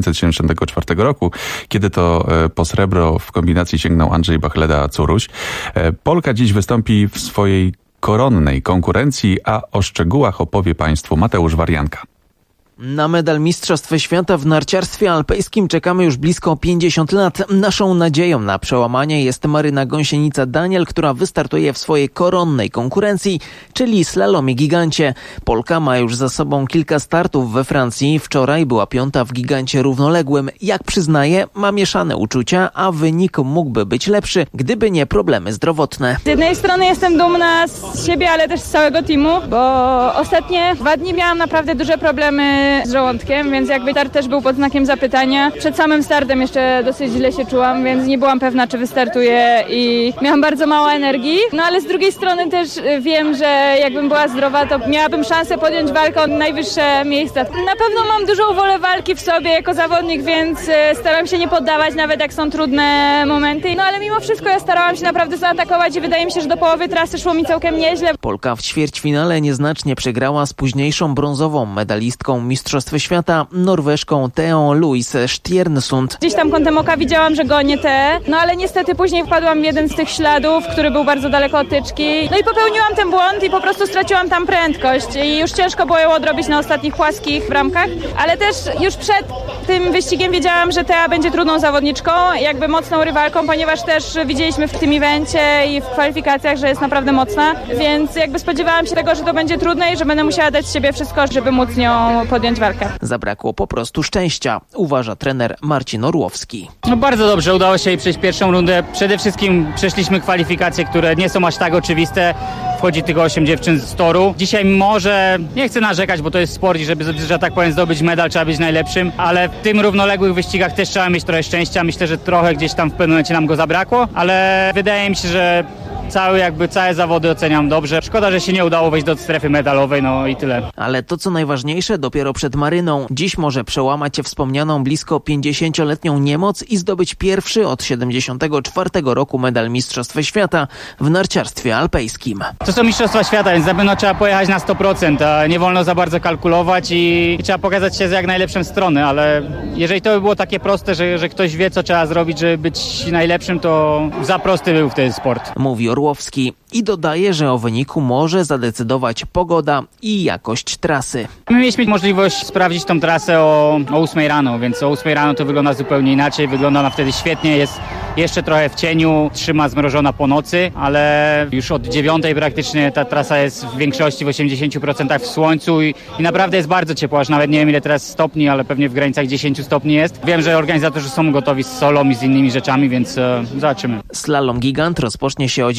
1974 roku, kiedy to po srebro w kombinacji sięgnął Andrzej Bachleda-Curuś. Polka dziś wystąpi w swojej koronnej konkurencji, a o szczegółach opowie Państwu Mateusz Warianka. Na medal Mistrzostw Świata w narciarstwie alpejskim czekamy już blisko 50 lat. Naszą nadzieją na przełamanie jest Maryna Gąsienica-Daniel, która wystartuje w swojej koronnej konkurencji, czyli slalomie gigancie. Polka ma już za sobą kilka startów we Francji. Wczoraj była 5. w gigancie równoległym. Jak przyznaje, ma mieszane uczucia, a wynik mógłby być lepszy, gdyby nie problemy zdrowotne. Z jednej strony jestem dumna z siebie, ale też z całego teamu, bo ostatnie 2 dni miałam naprawdę duże problemy problemy z żołądkiem, więc jakby start też był pod znakiem zapytania. Przed samym startem jeszcze dosyć źle się czułam, więc nie byłam pewna, czy wystartuję i miałam bardzo mało energii. No ale z drugiej strony też wiem, że jakbym była zdrowa, to miałabym szansę podjąć walkę o najwyższe miejsca. Na pewno mam dużą wolę walki w sobie jako zawodnik, więc staram się nie poddawać, nawet jak są trudne momenty. No ale mimo wszystko ja starałam się naprawdę zaatakować i wydaje mi się, że do połowy trasy szło mi całkiem nieźle. Polka w ćwierćfinale nieznacznie przegrała z późniejszą brązową medalistką Mistrzostw Świata, Norweżką Theą Louise Stjernessund. Gdzieś tam kątem oka widziałam, że gonię Teę, no ale niestety później wpadłam w jeden z tych śladów, który był bardzo daleko od tyczki. No i popełniłam ten błąd i po prostu straciłam tam prędkość i już ciężko było ją odrobić na ostatnich płaskich bramkach, ale też już przed tym wyścigiem wiedziałam, że Thea będzie trudną zawodniczką, jakby mocną rywalką, ponieważ też widzieliśmy w tym evencie i w kwalifikacjach, że jest naprawdę mocna, więc jakby spodziewałam się tego, że to będzie trudne i że będę musiała dać z siebie wszystko, żeby móc nią podjąć walkę. Zabrakło po prostu szczęścia, uważa trener Marcin Orłowski. No bardzo dobrze, udało się jej przejść pierwszą rundę. Przede wszystkim przeszliśmy kwalifikacje, które nie są aż tak oczywiste. Wchodzi tylko 8 dziewczyn z toru. Dzisiaj może, nie chcę narzekać, bo to jest sport i żeby, że tak powiem, zdobyć medal, trzeba być najlepszym, ale w tym równoległych wyścigach też trzeba mieć trochę szczęścia. Myślę, że trochę gdzieś tam w pewnym momencie nam go zabrakło, ale wydaje mi się, że całe zawody oceniam dobrze. Szkoda, że się nie udało wejść do strefy medalowej, no i tyle. Ale to, co najważniejsze, dopiero przed Maryną. Dziś może przełamać wspomnianą blisko 50-letnią niemoc i zdobyć pierwszy od 74 roku medal Mistrzostw Świata w narciarstwie alpejskim. To są Mistrzostwa Świata, więc na pewno trzeba pojechać na 100%, a nie wolno za bardzo kalkulować i trzeba pokazać się z jak najlepszą strony, ale jeżeli to by było takie proste, że ktoś wie, co trzeba zrobić, żeby być najlepszym, to za prosty był wtedy sport. Mówi Orłowski i dodaje, że o wyniku może zadecydować pogoda i jakość trasy. My mieliśmy możliwość sprawdzić tą trasę o 8 rano, więc o 8 rano to wygląda zupełnie inaczej. Wygląda ona wtedy świetnie, jest jeszcze trochę w cieniu, trzyma zmrożona po nocy, ale już od 9 praktycznie ta trasa jest w większości w 80% w słońcu i naprawdę jest bardzo ciepło, aż nawet nie wiem ile teraz stopni, ale pewnie w granicach 10 stopni jest. Wiem, że organizatorzy są gotowi z solą i z innymi rzeczami, więc zobaczymy. Slalom gigant rozpocznie się o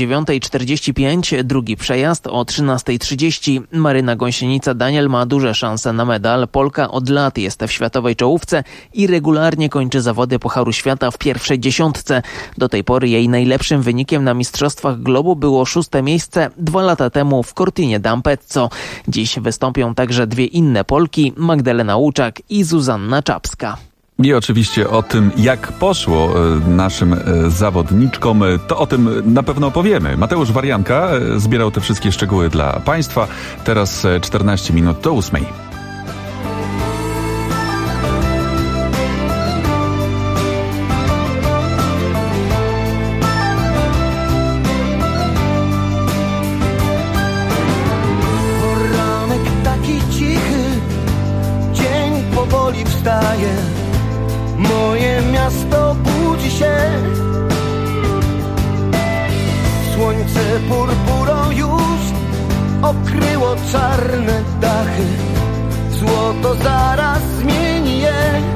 9:45, drugi przejazd o 13:30. Maryna Gąsienica-Daniel ma duże szanse na medal. Polka od lat jest w światowej czołówce i regularnie kończy zawody Pucharu Świata w pierwszej dziesiątce. Do tej pory jej najlepszym wynikiem na Mistrzostwach Globu było 6. miejsce 2 lata temu w Cortinie d'Ampezzo. Dziś wystąpią także dwie inne Polki, Magdalena Łuczak i Zuzanna Czapska. I oczywiście o tym, jak poszło naszym zawodniczkom, to o tym na pewno opowiemy. Mateusz Warianka zbierał te wszystkie szczegóły dla Państwa. Teraz 14 minut do 8. Poranek taki cichy, dzień powoli wstaje. Moje miasto budzi się, słońce purpurą już okryło czarne dachy, złoto zaraz zmieni je.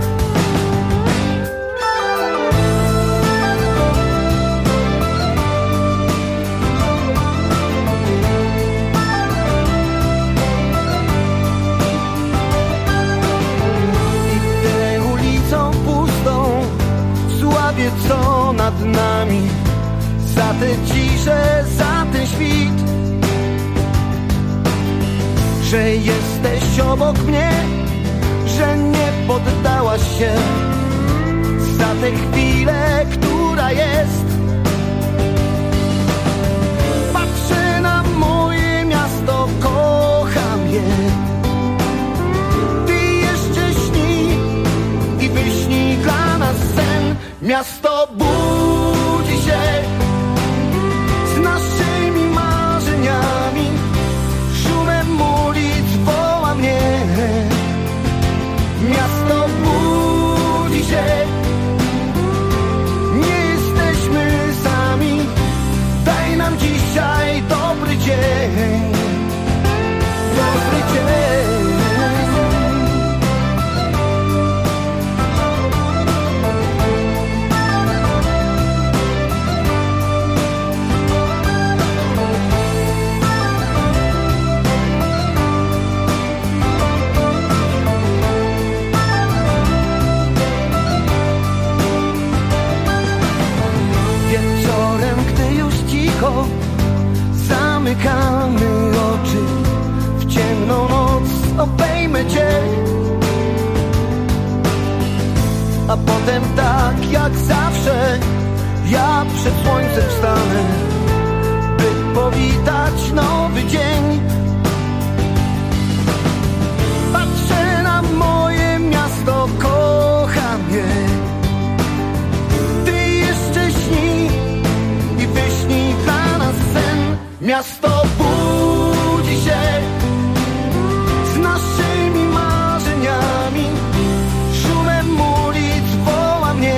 Co nad nami, za tę ciszę, za ten świt, że jesteś obok mnie, że nie poddałaś się, za tę chwilę, która jest. Patrzę na moje miasto, kocham je. Ty jeszcze śnij i wyśnij dla nas sen. Miasto budzi się z naszymi marzeniami, szumem ulic woła mnie. Miasto budzi się, nie jesteśmy sami, daj nam dzisiaj dobry dzień, dobry dzień. jak zawsze ja przed słońcem wstanę, by powitać nowy dzień. Patrzę na moje miasto, kocham je. Ty jeszcze śnij i wyśnij dla nas sen. Miasto budzi się z naszymi marzeniami, szumem ulic woła mnie.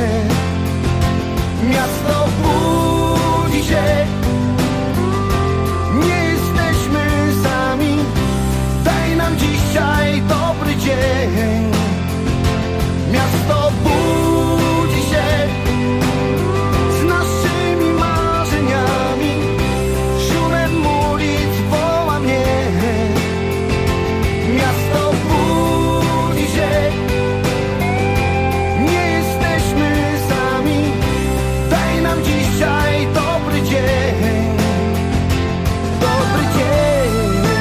Miasto budzi się, nie jesteśmy sami. Daj nam dzisiaj dobry dzień. Miasto budzi się z naszymi marzeniami, szumem ulic woła mnie. Miasto budzi się, nie jesteśmy sami. Daj nam dzisiaj dobry dzień. Dobry dzień.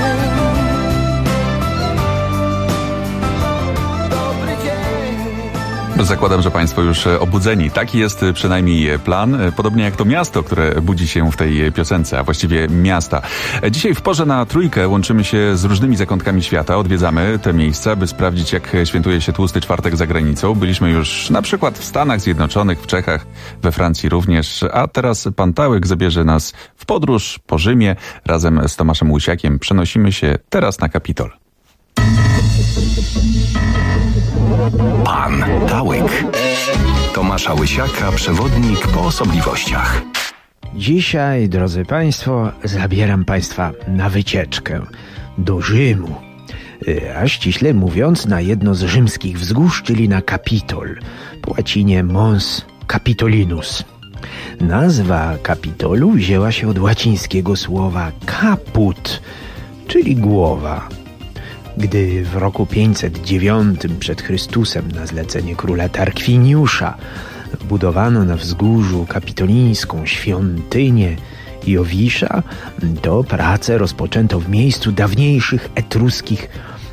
Dobry dzień. Zakładam, że Państwo już obudzeni. Taki jest przynajmniej plan, podobnie jak to miasto, które budzi się w tej piosence, a właściwie miasta. Dzisiaj w Porze na Trójkę łączymy się z różnymi zakątkami świata, odwiedzamy te miejsca, by sprawdzić, jak świętuje się Tłusty Czwartek za granicą. Byliśmy już na przykład w Stanach Zjednoczonych, w Czechach, we Francji również, a teraz pan Tałek zabierze nas w podróż po Rzymie. Razem z Tomaszem Łysiakiem przenosimy się teraz na Kapitol. Pan Tałek. Tomasza Łysiaka, przewodnik po osobliwościach. Dzisiaj, drodzy Państwo, zabieram Państwa na wycieczkę do Rzymu. A ściśle mówiąc, na jedno z rzymskich wzgórz, czyli na Kapitol. Po łacinie Mons Capitolinus. Nazwa Kapitolu wzięła się od łacińskiego słowa caput, czyli głowa. Gdy w roku 509 przed Chrystusem na zlecenie króla Tarkwiniusza budowano na wzgórzu kapitolińską świątynię Jowisza, to pracę rozpoczęto w miejscu dawniejszych etruskich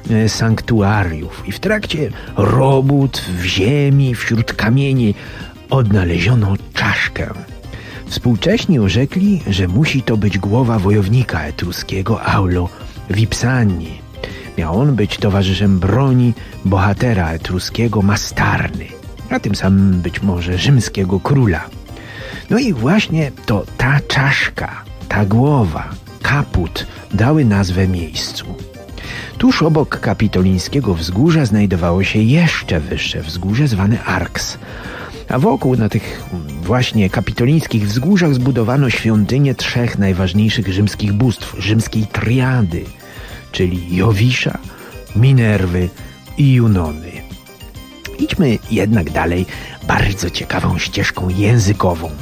sanktuariów i w trakcie robót w ziemi, wśród kamieni odnaleziono czaszkę. Współcześni orzekli, że musi to być głowa wojownika etruskiego Aulo Vipsanii. Miał on być towarzyszem broni bohatera etruskiego Mastarny, a tym samym być może rzymskiego króla. No i właśnie to ta czaszka, ta głowa, kaput, dały nazwę miejscu. Tuż obok kapitolińskiego wzgórza znajdowało się jeszcze wyższe wzgórze zwane Arks, a wokół na tych właśnie kapitolińskich wzgórzach zbudowano świątynie trzech najważniejszych rzymskich bóstw, rzymskiej triady, czyli Jowisza, Minerwy i Junony. Idźmy jednak dalej bardzo ciekawą ścieżką językową.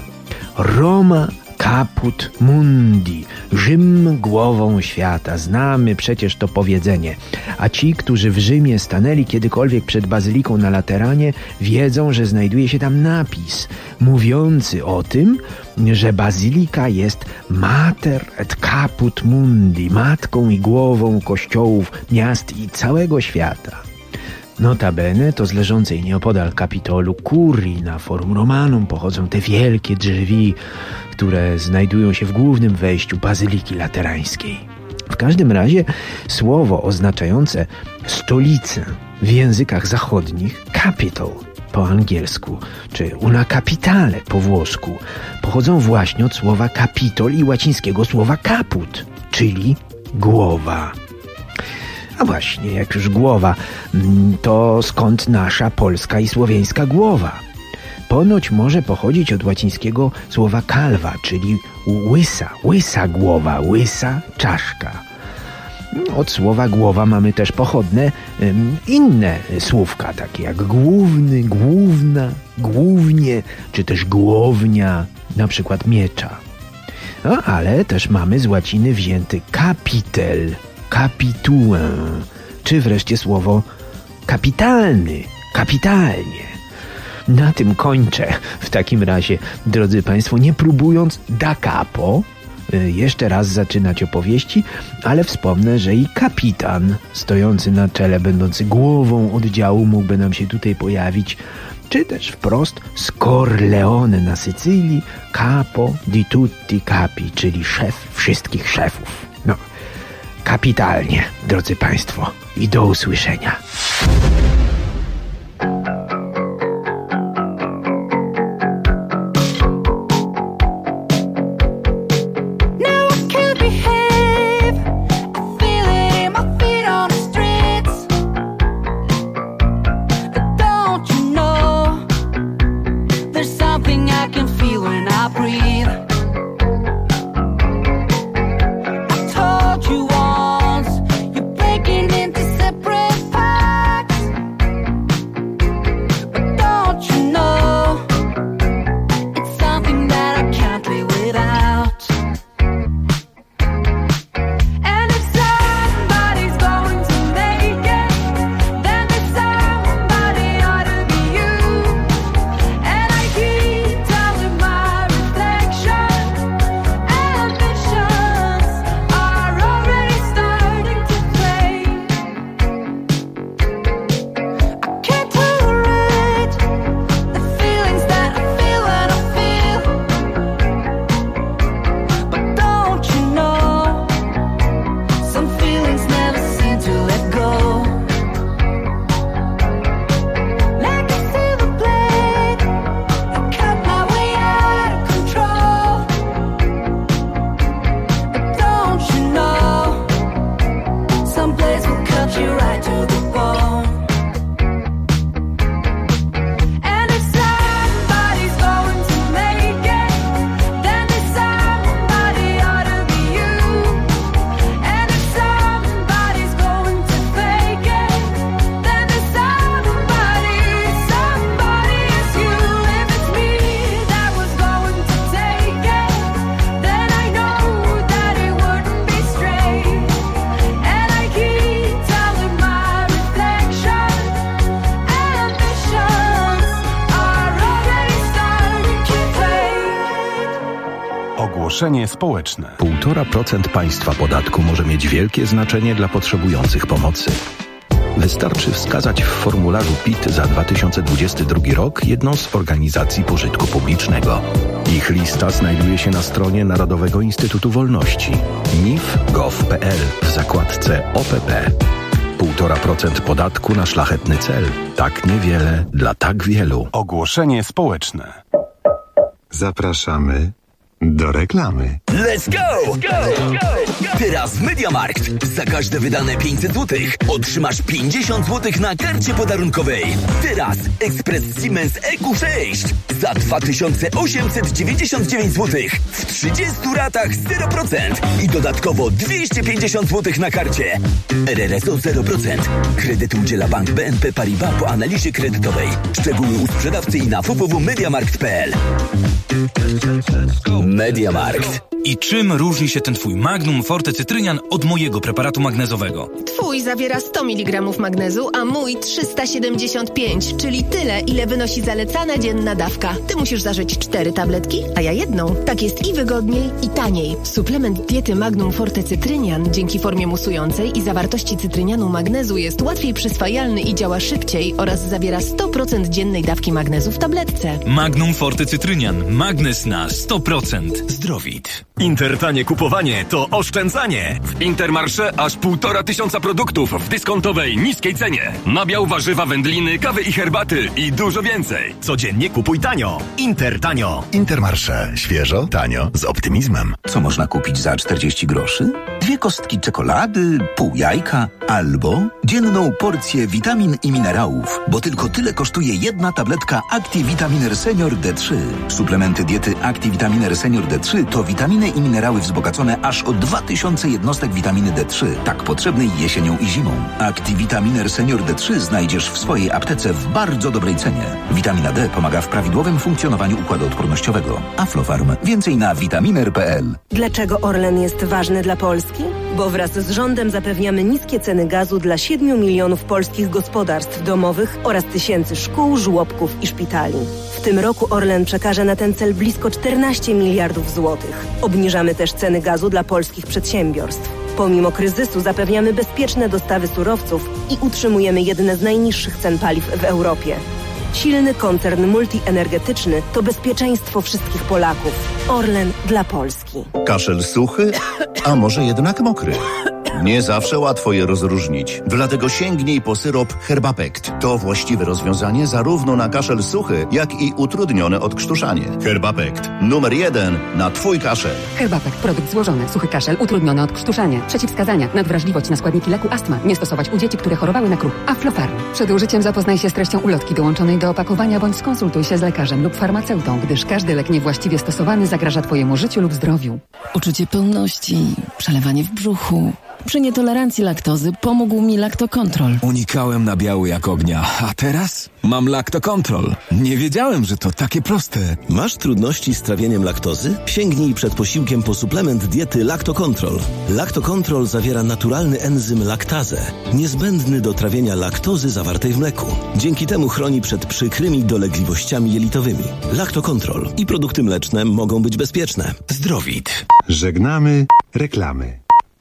Roma caput mundi, Rzym głową świata. Znamy przecież to powiedzenie. A ci, którzy w Rzymie stanęli kiedykolwiek przed bazyliką na Lateranie, wiedzą, że znajduje się tam napis mówiący o tym, że bazylika jest mater et caput mundi, matką i głową kościołów, miast i całego świata. Notabene to z leżącej nieopodal Kapitolu Curii na Forum Romanum pochodzą te wielkie drzwi, które znajdują się w głównym wejściu Bazyliki Laterańskiej. W każdym razie słowo oznaczające stolicę w językach zachodnich, capital po angielsku, czy una capitale po włosku, pochodzą właśnie od słowa kapitol i łacińskiego słowa caput, czyli głowa. A właśnie, jak już głowa, to skąd nasza polska i słowiańska głowa? Ponoć może pochodzić od łacińskiego słowa calva, czyli łysa głowa, łysa czaszka. Od słowa głowa mamy też pochodne inne słówka, takie jak główny, główna, głównie, czy też głownia, na przykład miecza. No, ale też mamy z łaciny wzięty capitel, capituę, czy wreszcie słowo kapitalny, kapitalnie. Na tym kończę w takim razie, drodzy Państwo, nie próbując da capo, jeszcze raz zaczynać opowieści, ale wspomnę, że i kapitan stojący na czele, będący głową oddziału mógłby nam się tutaj pojawić, czy też wprost z Corleone na Sycylii, capo di tutti capi, czyli szef wszystkich szefów. No, kapitalnie, drodzy Państwo, i do usłyszenia. Ogłoszenie społeczne. 1,5% państwa podatku może mieć wielkie znaczenie dla potrzebujących pomocy. Wystarczy wskazać w formularzu PIT za 2022 rok jedną z organizacji pożytku publicznego. Ich lista znajduje się na stronie Narodowego Instytutu Wolności nif.gov.pl w zakładce OPP. 1,5% podatku na szlachetny cel. Tak niewiele dla tak wielu. Ogłoszenie społeczne. Zapraszamy do reklamy. Let's go! Teraz w MediaMarkt za każde wydane 500 zł otrzymasz 50 zł na karcie podarunkowej. Teraz ekspres Siemens EQ6 za 2899 zł w 30 ratach 0% i dodatkowo 250 zł na karcie. RRSO 0%. Kredyt udziela Bank BNP Paribas po analizie kredytowej. Szczegóły u sprzedawcy i na www.mediamarkt.pl. MediaMarkt. I czym różni się ten twój Magnum Forte Cytrynian od mojego preparatu magnezowego? Twój zawiera 100 mg magnezu, a mój 375, czyli tyle, ile wynosi zalecana dzienna dawka. Ty musisz zażyć 4 tabletki, a ja jedną. Tak jest i wygodniej, i taniej. Suplement diety Magnum Forte Cytrynian dzięki formie musującej i zawartości cytrynianu magnezu jest łatwiej przyswajalny i działa szybciej oraz zawiera 100% dziennej dawki magnezu w tabletce. Magnum Forte Cytrynian. Magnes na 100%. Zdrowit. Intertanie kupowanie to oszczędzanie. W Intermarché aż 1500 produktów w dyskontowej, niskiej cenie. Nabiał, warzywa, wędliny, kawy i herbaty i dużo więcej. Codziennie kupuj tanio. Intertanio. Intermarché. Świeżo, tanio, z optymizmem. Co można kupić za 40 groszy? 2 kostki czekolady, pół jajka albo dzienną porcję witamin i minerałów, bo tylko tyle kosztuje jedna tabletka ActiVitaminer Senior D3. Suplementy diety ActiVitaminer Senior D3 to witaminy i minerały wzbogacone aż o 2000 jednostek witaminy D3, tak potrzebnej jesienią i zimą. ActiVitaminer Senior D3 znajdziesz w swojej aptece w bardzo dobrej cenie. Witamina D pomaga w prawidłowym funkcjonowaniu układu odpornościowego. Aflofarm. Więcej na vitaminer.pl. Dlaczego Orlen jest ważny dla Polski? Bo wraz z rządem zapewniamy niskie ceny gazu dla 7 milionów polskich gospodarstw domowych oraz tysięcy szkół, żłobków i szpitali. W tym roku Orlen przekaże na ten cel blisko 14 miliardów złotych. Obniży Obniżamy też ceny gazu dla polskich przedsiębiorstw. Pomimo kryzysu zapewniamy bezpieczne dostawy surowców i utrzymujemy jedne z najniższych cen paliw w Europie. Silny koncern multienergetyczny to bezpieczeństwo wszystkich Polaków. Orlen dla Polski. Kaszel suchy, a może jednak mokry? Nie zawsze łatwo je rozróżnić. Dlatego sięgnij po syrop Herbapekt. To właściwe rozwiązanie zarówno na kaszel suchy, jak i utrudnione odkrztuszanie. Herbapekt. Numer 1 na Twój kaszel. Herbapekt. Produkt złożony. Suchy kaszel. Utrudnione odkrztuszanie. Przeciwwskazania. Nadwrażliwość na składniki leku astma. Nie stosować u dzieci, które chorowały na kruch. Aflofarm. Przed użyciem zapoznaj się z treścią ulotki dołączonej do opakowania bądź skonsultuj się z lekarzem lub farmaceutą, gdyż każdy lek niewłaściwie stosowany zagraża Twojemu życiu lub zdrowiu. Uczucie pełności, przelewanie w brzuchu. Przy nietolerancji laktozy pomógł mi Lactocontrol. Unikałem nabiału jak ognia, a teraz mam Lactocontrol. Nie wiedziałem, że to takie proste. Masz trudności z trawieniem laktozy? Sięgnij przed posiłkiem po suplement diety Lactocontrol. Lactocontrol zawiera naturalny enzym laktazę, niezbędny do trawienia laktozy zawartej w mleku. Dzięki temu chroni przed przykrymi dolegliwościami jelitowymi. Lactocontrol i produkty mleczne mogą być bezpieczne. Zdrowit. Żegnamy reklamy.